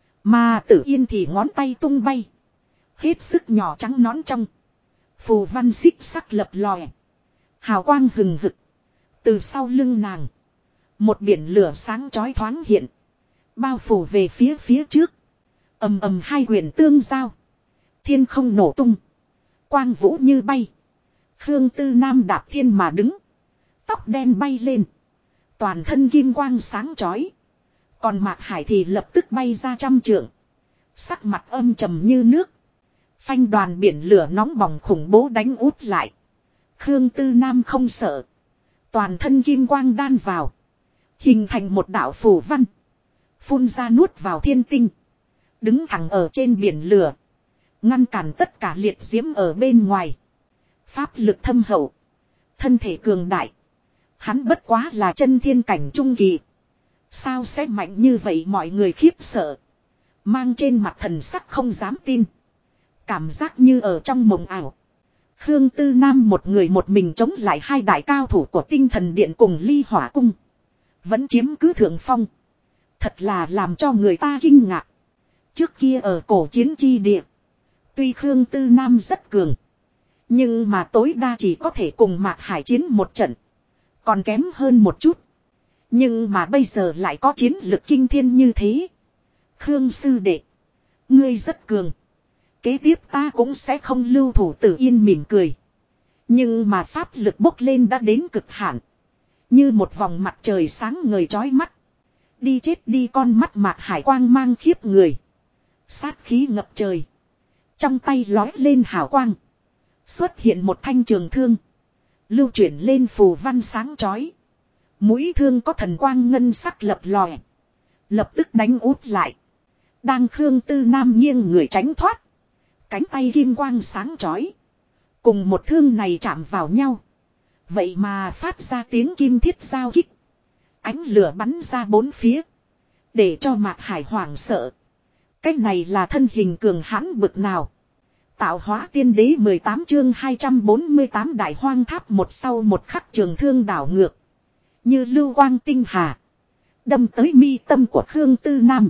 Mà Tử Yên thì ngón tay tung bay. Hết sức nhỏ trắng nõn trong. Phù văn xích sắc lập lòe. Hào quang hừng hực. Từ sau lưng nàng. Một biển lửa sáng chói thoáng hiện. Bao phủ về phía trước. Ầm ầm hai quyền tương giao. Thiên không nổ tung. Quang vũ như bay. Khương Tư Nam đạp thiên mà đứng. Tóc đen bay lên. Toàn thân kim quang sáng chói. Còn Mạc Hải thì lập tức bay ra 100 trượng. Sắc mặt âm trầm như nước. Phanh đoàn biển lửa nóng bỏng khủng bố đánh út lại. Khương Tư Nam không sợ. Toàn thân kim quang đan vào. Hình thành một đạo phù văn. Phun ra nuốt vào thiên tinh. Đứng thẳng ở trên biển lửa. Ngăn cản tất cả liệt diễm ở bên ngoài. Pháp lực thâm hậu. Thân thể cường đại. Hắn bất quá là chân thiên cảnh trung kỳ. Sao sẽ mạnh như vậy, mọi người khiếp sợ. Mang trên mặt thần sắc không dám tin. Cảm giác như ở trong mộng ảo. Khương Tư Nam một người một mình chống lại hai đại cao thủ của tinh thần điện cùng Ly Hỏa Cung. Vẫn chiếm cứ thượng phong. Thật là làm cho người ta kinh ngạc. Trước kia ở cổ chiến chi địa. Tuy Khương Tư Nam rất cường. Nhưng mà tối đa chỉ có thể cùng Mạc Hải chiến một trận. Còn kém hơn một chút. Nhưng mà bây giờ lại có chiến lực kinh thiên như thế. Khương sư đệ. Ngươi rất cường. Kế tiếp ta cũng sẽ không lưu thủ. Tử Yên mỉm cười. Nhưng mà pháp lực bốc lên đã đến cực hạn. Như một vòng mặt trời sáng ngời chói mắt. Đi chết đi. Con mắt Mạc Hải quang mang khiếp người. Sát khí ngập trời. Trong tay lói lên hào quang. Xuất hiện một thanh trường thương. Lưu chuyển lên phù văn sáng chói. Mũi thương có thần quang ngân sắc lập lòe. Lập tức đánh út lại. Đang Khương Tư Nam nghiêng người tránh thoát. Cánh tay kim quang sáng chói. Cùng một thương này chạm vào nhau. Vậy mà phát ra tiếng kim thiết giao kích. Ánh lửa bắn ra bốn phía. Để cho Mạc Hải hoảng sợ. Cái này là thân hình cường hãn bực nào. Tạo hóa tiên đế 18 chương 248 đại hoang tháp một sau một khắc trường thương đảo ngược. Như lưu quang tinh hà. Đâm tới mi tâm của Khương Tư Nam.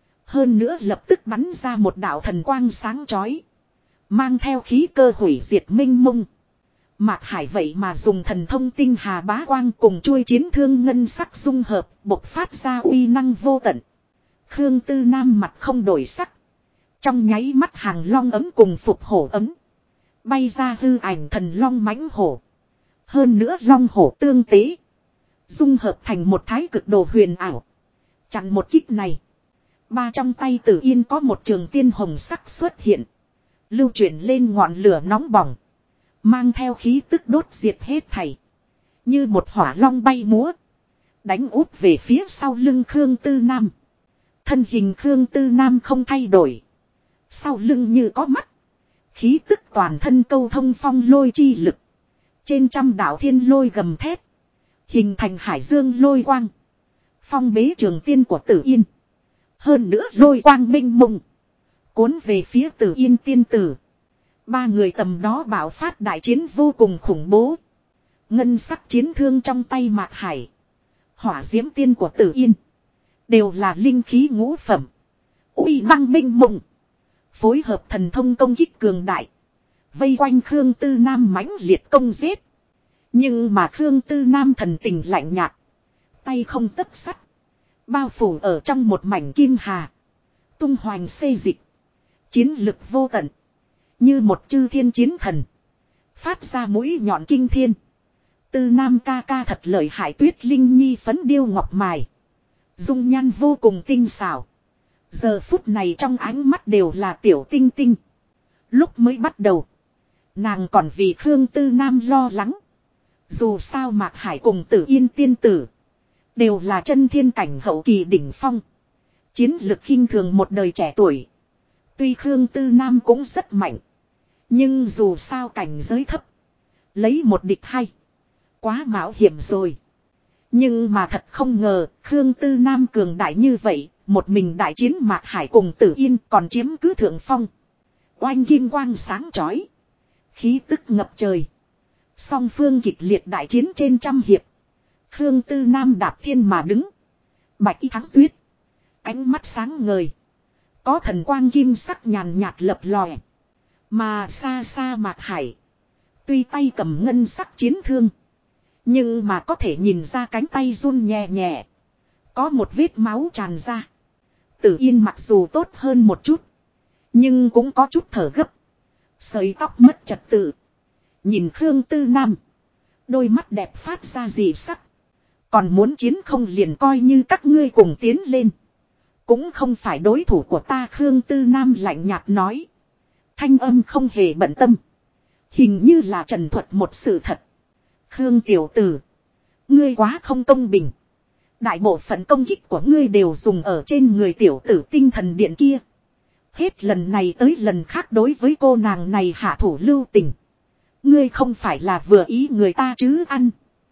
Hơn nữa lập tức bắn ra một đạo thần quang sáng chói. Mang theo khí cơ hủy diệt minh mông. Mạc Hải vậy mà dùng thần thông tinh hà bá quang cùng chuôi chiến thương ngân sắc dung hợp, bộc phát ra uy năng vô tận. Khương Tư Nam mặt không đổi sắc. Trong nháy mắt hàng long ấm cùng phục hổ ấm. Bay ra hư ảnh thần long mãnh hổ. Hơn nữa long hổ tương tế. dung hợp thành một thái cực đồ huyền ảo. Chặn một kích này. Ba trong tay Tử Yên có một trường tiên hồng sắc xuất hiện. Lưu chuyển lên ngọn lửa nóng bỏng. Mang theo khí tức đốt diệt hết thảy. Như một hỏa long bay múa. Đánh úp về phía sau lưng Khương Tư Nam. Thân hình Khương Tư Nam không thay đổi. Sau lưng như có mắt. Khí tức toàn thân câu thông phong lôi chi lực. Trên trăm đạo thiên lôi gầm thét. Hình thành hải dương lôi quang. Phong bế trường tiên của Tử Yên. Hơn nữa lôi quang minh mông. Cuốn về phía Tử Yên tiên tử. Ba người tầm đó bạo phát đại chiến vô cùng khủng bố. Ngân sắc chiến thương trong tay Mạc Hải. Hỏa diễm tiên của Tử Yên. Đều là linh khí ngũ phẩm. Uy năng minh mông. Phối hợp thần thông công kích cường đại. Vây quanh Khương Tư Nam mãnh liệt công giết. Nhưng mà Khương Tư Nam thần tình lạnh nhạt. Tay không tấc sắt. Bao phủ ở trong một mảnh kim hà. Tung hoành xê dịch. Chiến lực vô tận. Như một chư thiên chiến thần. Phát ra mũi nhọn kinh thiên. Tư Nam ca ca thật lợi hại, Tuyết Linh Nhi phấn điêu ngọc mài. Dung nhan vô cùng tinh xảo. Giờ phút này trong ánh mắt đều là tiểu tinh tinh. Lúc mới bắt đầu. Nàng còn vì Khương Tư Nam lo lắng. Dù sao Mạc Hải cùng Tử Yên tiên tử. Đều là chân thiên cảnh hậu kỳ đỉnh phong. Chiến lực khinh thường một đời trẻ tuổi. Tuy Khương Tư Nam cũng rất mạnh. Nhưng dù sao cảnh giới thấp. Lấy một địch hay. Quá mạo hiểm rồi. Nhưng mà thật không ngờ Khương Tư Nam cường đại như vậy. Một mình đại chiến Mạc Hải cùng Tử Yên còn chiếm cứ thượng phong. Oanh kim quang sáng chói. Khí tức ngập trời. Song phương kịch liệt đại chiến trên trăm hiệp. Khương Tư Nam đạp thiên mà đứng. Bạch y thắng tuyết. Ánh mắt sáng ngời. Có thần quang kim sắc nhàn nhạt lập lòe. Mà xa xa Mạc Hải. Tuy tay cầm ngân sắc chiến thương. Nhưng mà có thể nhìn ra cánh tay run nhẹ nhẹ. Có một vết máu tràn ra. Tử Yên mặc dù tốt hơn một chút. Nhưng cũng có chút thở gấp. Sợi tóc mất trật tự. Nhìn Khương Tư Nam. Đôi mắt đẹp phát ra dị sắc. Còn muốn chiến không liền coi như các ngươi cùng tiến lên. Cũng không phải đối thủ của ta, Khương Tư Nam lạnh nhạt nói. Thanh âm không hề bận tâm. Hình như là trần thuật một sự thật. Khương tiểu tử. Ngươi quá không công bình. Đại bộ phận công kích của ngươi đều dùng ở trên người tiểu tử tinh thần điện kia. Hết lần này tới lần khác đối với cô nàng này hạ thủ lưu tình. Ngươi không phải là vừa ý người ta chứ ăn.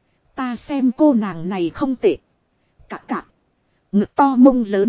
Ta xem cô nàng này không tệ. Cạc cạc. Ngực to mông lớn.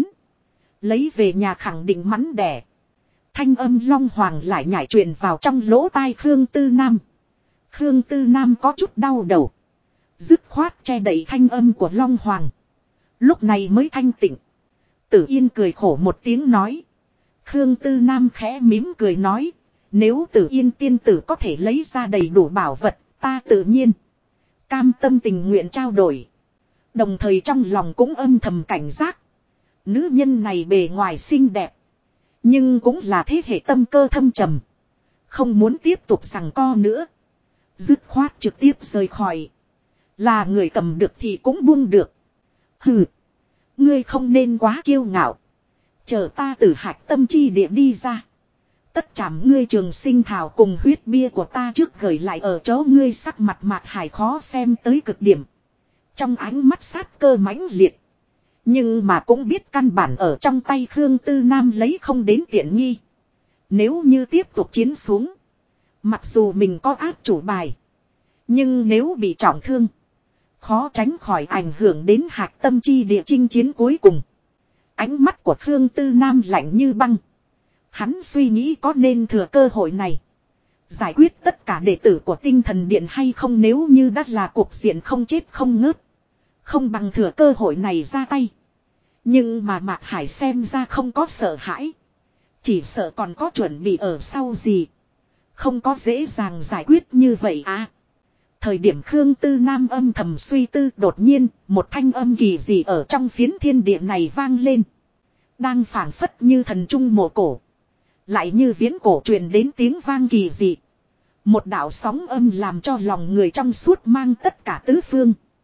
Lấy về nhà khẳng định mắn đẻ. Thanh âm long hoàng lại nhảy truyền vào trong lỗ tai Khương Tư Nam. Khương Tư Nam có chút đau đầu. Dứt khoát che đậy thanh âm của long hoàng. Lúc này mới thanh tịnh. Tử Yên cười khổ một tiếng nói. Khương Tư Nam khẽ mím cười nói. Nếu Tử Yên tiên tử có thể lấy ra đầy đủ bảo vật, ta tự nhiên cam tâm tình nguyện trao đổi. Đồng thời trong lòng cũng âm thầm cảnh giác. Nữ nhân này bề ngoài xinh đẹp. Nhưng cũng là thế hệ tâm cơ thâm trầm. Không muốn tiếp tục giằng co nữa. Dứt khoát trực tiếp rời khỏi. Là người cầm được thì cũng buông được. Hừ. Ngươi không nên quá kiêu ngạo. Chờ ta từ hạch tâm chi địa đi ra. Tất chảm ngươi trường sinh thảo cùng huyết bia của ta trước gửi lại ở chỗ ngươi, sắc mặt Mạc Hải khó xem tới cực điểm. Trong ánh mắt sát cơ mãnh liệt. Nhưng mà cũng biết căn bản ở trong tay Khương Tư Nam lấy không đến tiện nghi. Nếu như tiếp tục chiến xuống. Mặc dù mình có áp chủ bài. Nhưng nếu bị trọng thương. Khó tránh khỏi ảnh hưởng đến hạc tâm chi địa chinh chiến cuối cùng. Ánh mắt của Khương Tư Nam lạnh như băng. Hắn suy nghĩ có nên thừa cơ hội này. Giải quyết tất cả đệ tử của tinh thần điện hay không, nếu như đã là cuộc diện không chết không ngớt. Không bằng thừa cơ hội này ra tay. Nhưng mà Mạc Hải xem ra không có sợ hãi. Chỉ sợ còn có chuẩn bị ở sau gì. Không có dễ dàng giải quyết như vậy à. Thời điểm Khương Tư Nam âm thầm suy tư, đột nhiên một thanh âm kỳ dị ở trong phiến thiên địa này vang lên. Đang phảng phất như thần trung mộ cổ. Lại như viễn cổ truyền đến tiếng vang kỳ dị. Một đạo sóng âm làm cho lòng người trong suốt mang tất cả tứ phương.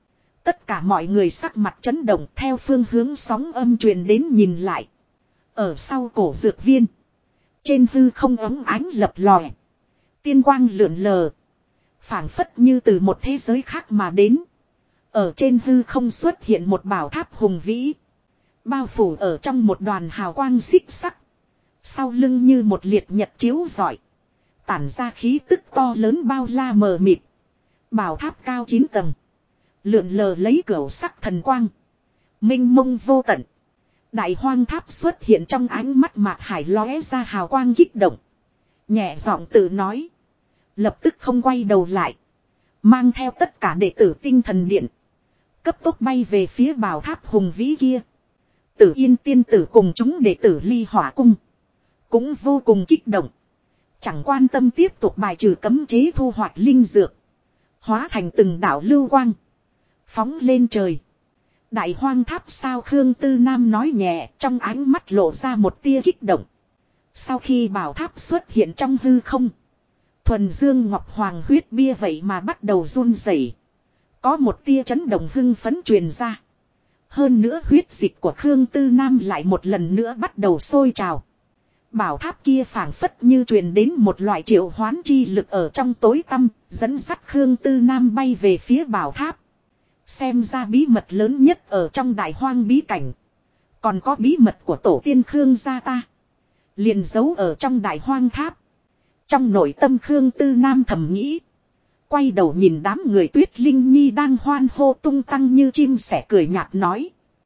Tất cả mọi người sắc mặt chấn động theo phương hướng sóng âm truyền đến nhìn lại. Ở sau cổ dược viên. Trên hư không ống ánh lập lòe. Tiên quang lượn lờ. Phảng phất như từ một thế giới khác mà đến. Ở trên hư không xuất hiện một bảo tháp hùng vĩ. Bao phủ ở trong một đoàn hào quang xích sắc. Sau lưng như một liệt nhật chiếu rọi. Tản ra khí tức to lớn bao la mờ mịt. Bảo tháp cao 9 tầng. Lượn lờ lấy cửu sắc thần quang. Minh mông vô tận. Đại hoang tháp xuất hiện trong ánh mắt Mạc Hải lóe ra hào quang kích động. Nhẹ giọng tự nói. Lập tức không quay đầu lại. Mang theo tất cả đệ tử tinh thần điện. Cấp tốc bay về phía bảo tháp hùng vĩ kia. Tử Yên tiên tử cùng chúng đệ tử Ly Hỏa cung. Cũng vô cùng kích động. Chẳng quan tâm tiếp tục bài trừ cấm chế thu hoạch linh dược. Hóa thành từng đạo lưu quang. Phóng lên trời. Đại hoang tháp sao Khương Tư Nam nói nhẹ trong ánh mắt lộ ra một tia kích động. Sau khi bảo tháp xuất hiện trong hư không. Thuần dương ngọc hoàng huyết bia vậy mà bắt đầu run rẩy. Có một tia chấn động hưng phấn truyền ra. Hơn nữa huyết dịch của Khương Tư Nam lại một lần nữa bắt đầu sôi trào. Bảo tháp kia phảng phất như truyền đến một loại triệu hoán chi lực ở trong tối tăm, dẫn dắt Khương Tư Nam bay về phía bảo tháp. Xem ra bí mật lớn nhất ở trong đại hoang bí cảnh. Còn có bí mật của tổ tiên Khương gia ta. Liền giấu ở trong đại hoang tháp. Trong nội tâm Khương Tư Nam thầm nghĩ. Quay đầu nhìn đám người Tuyết Linh Nhi đang hoan hô tung tăng như chim sẻ cười nhạt nói.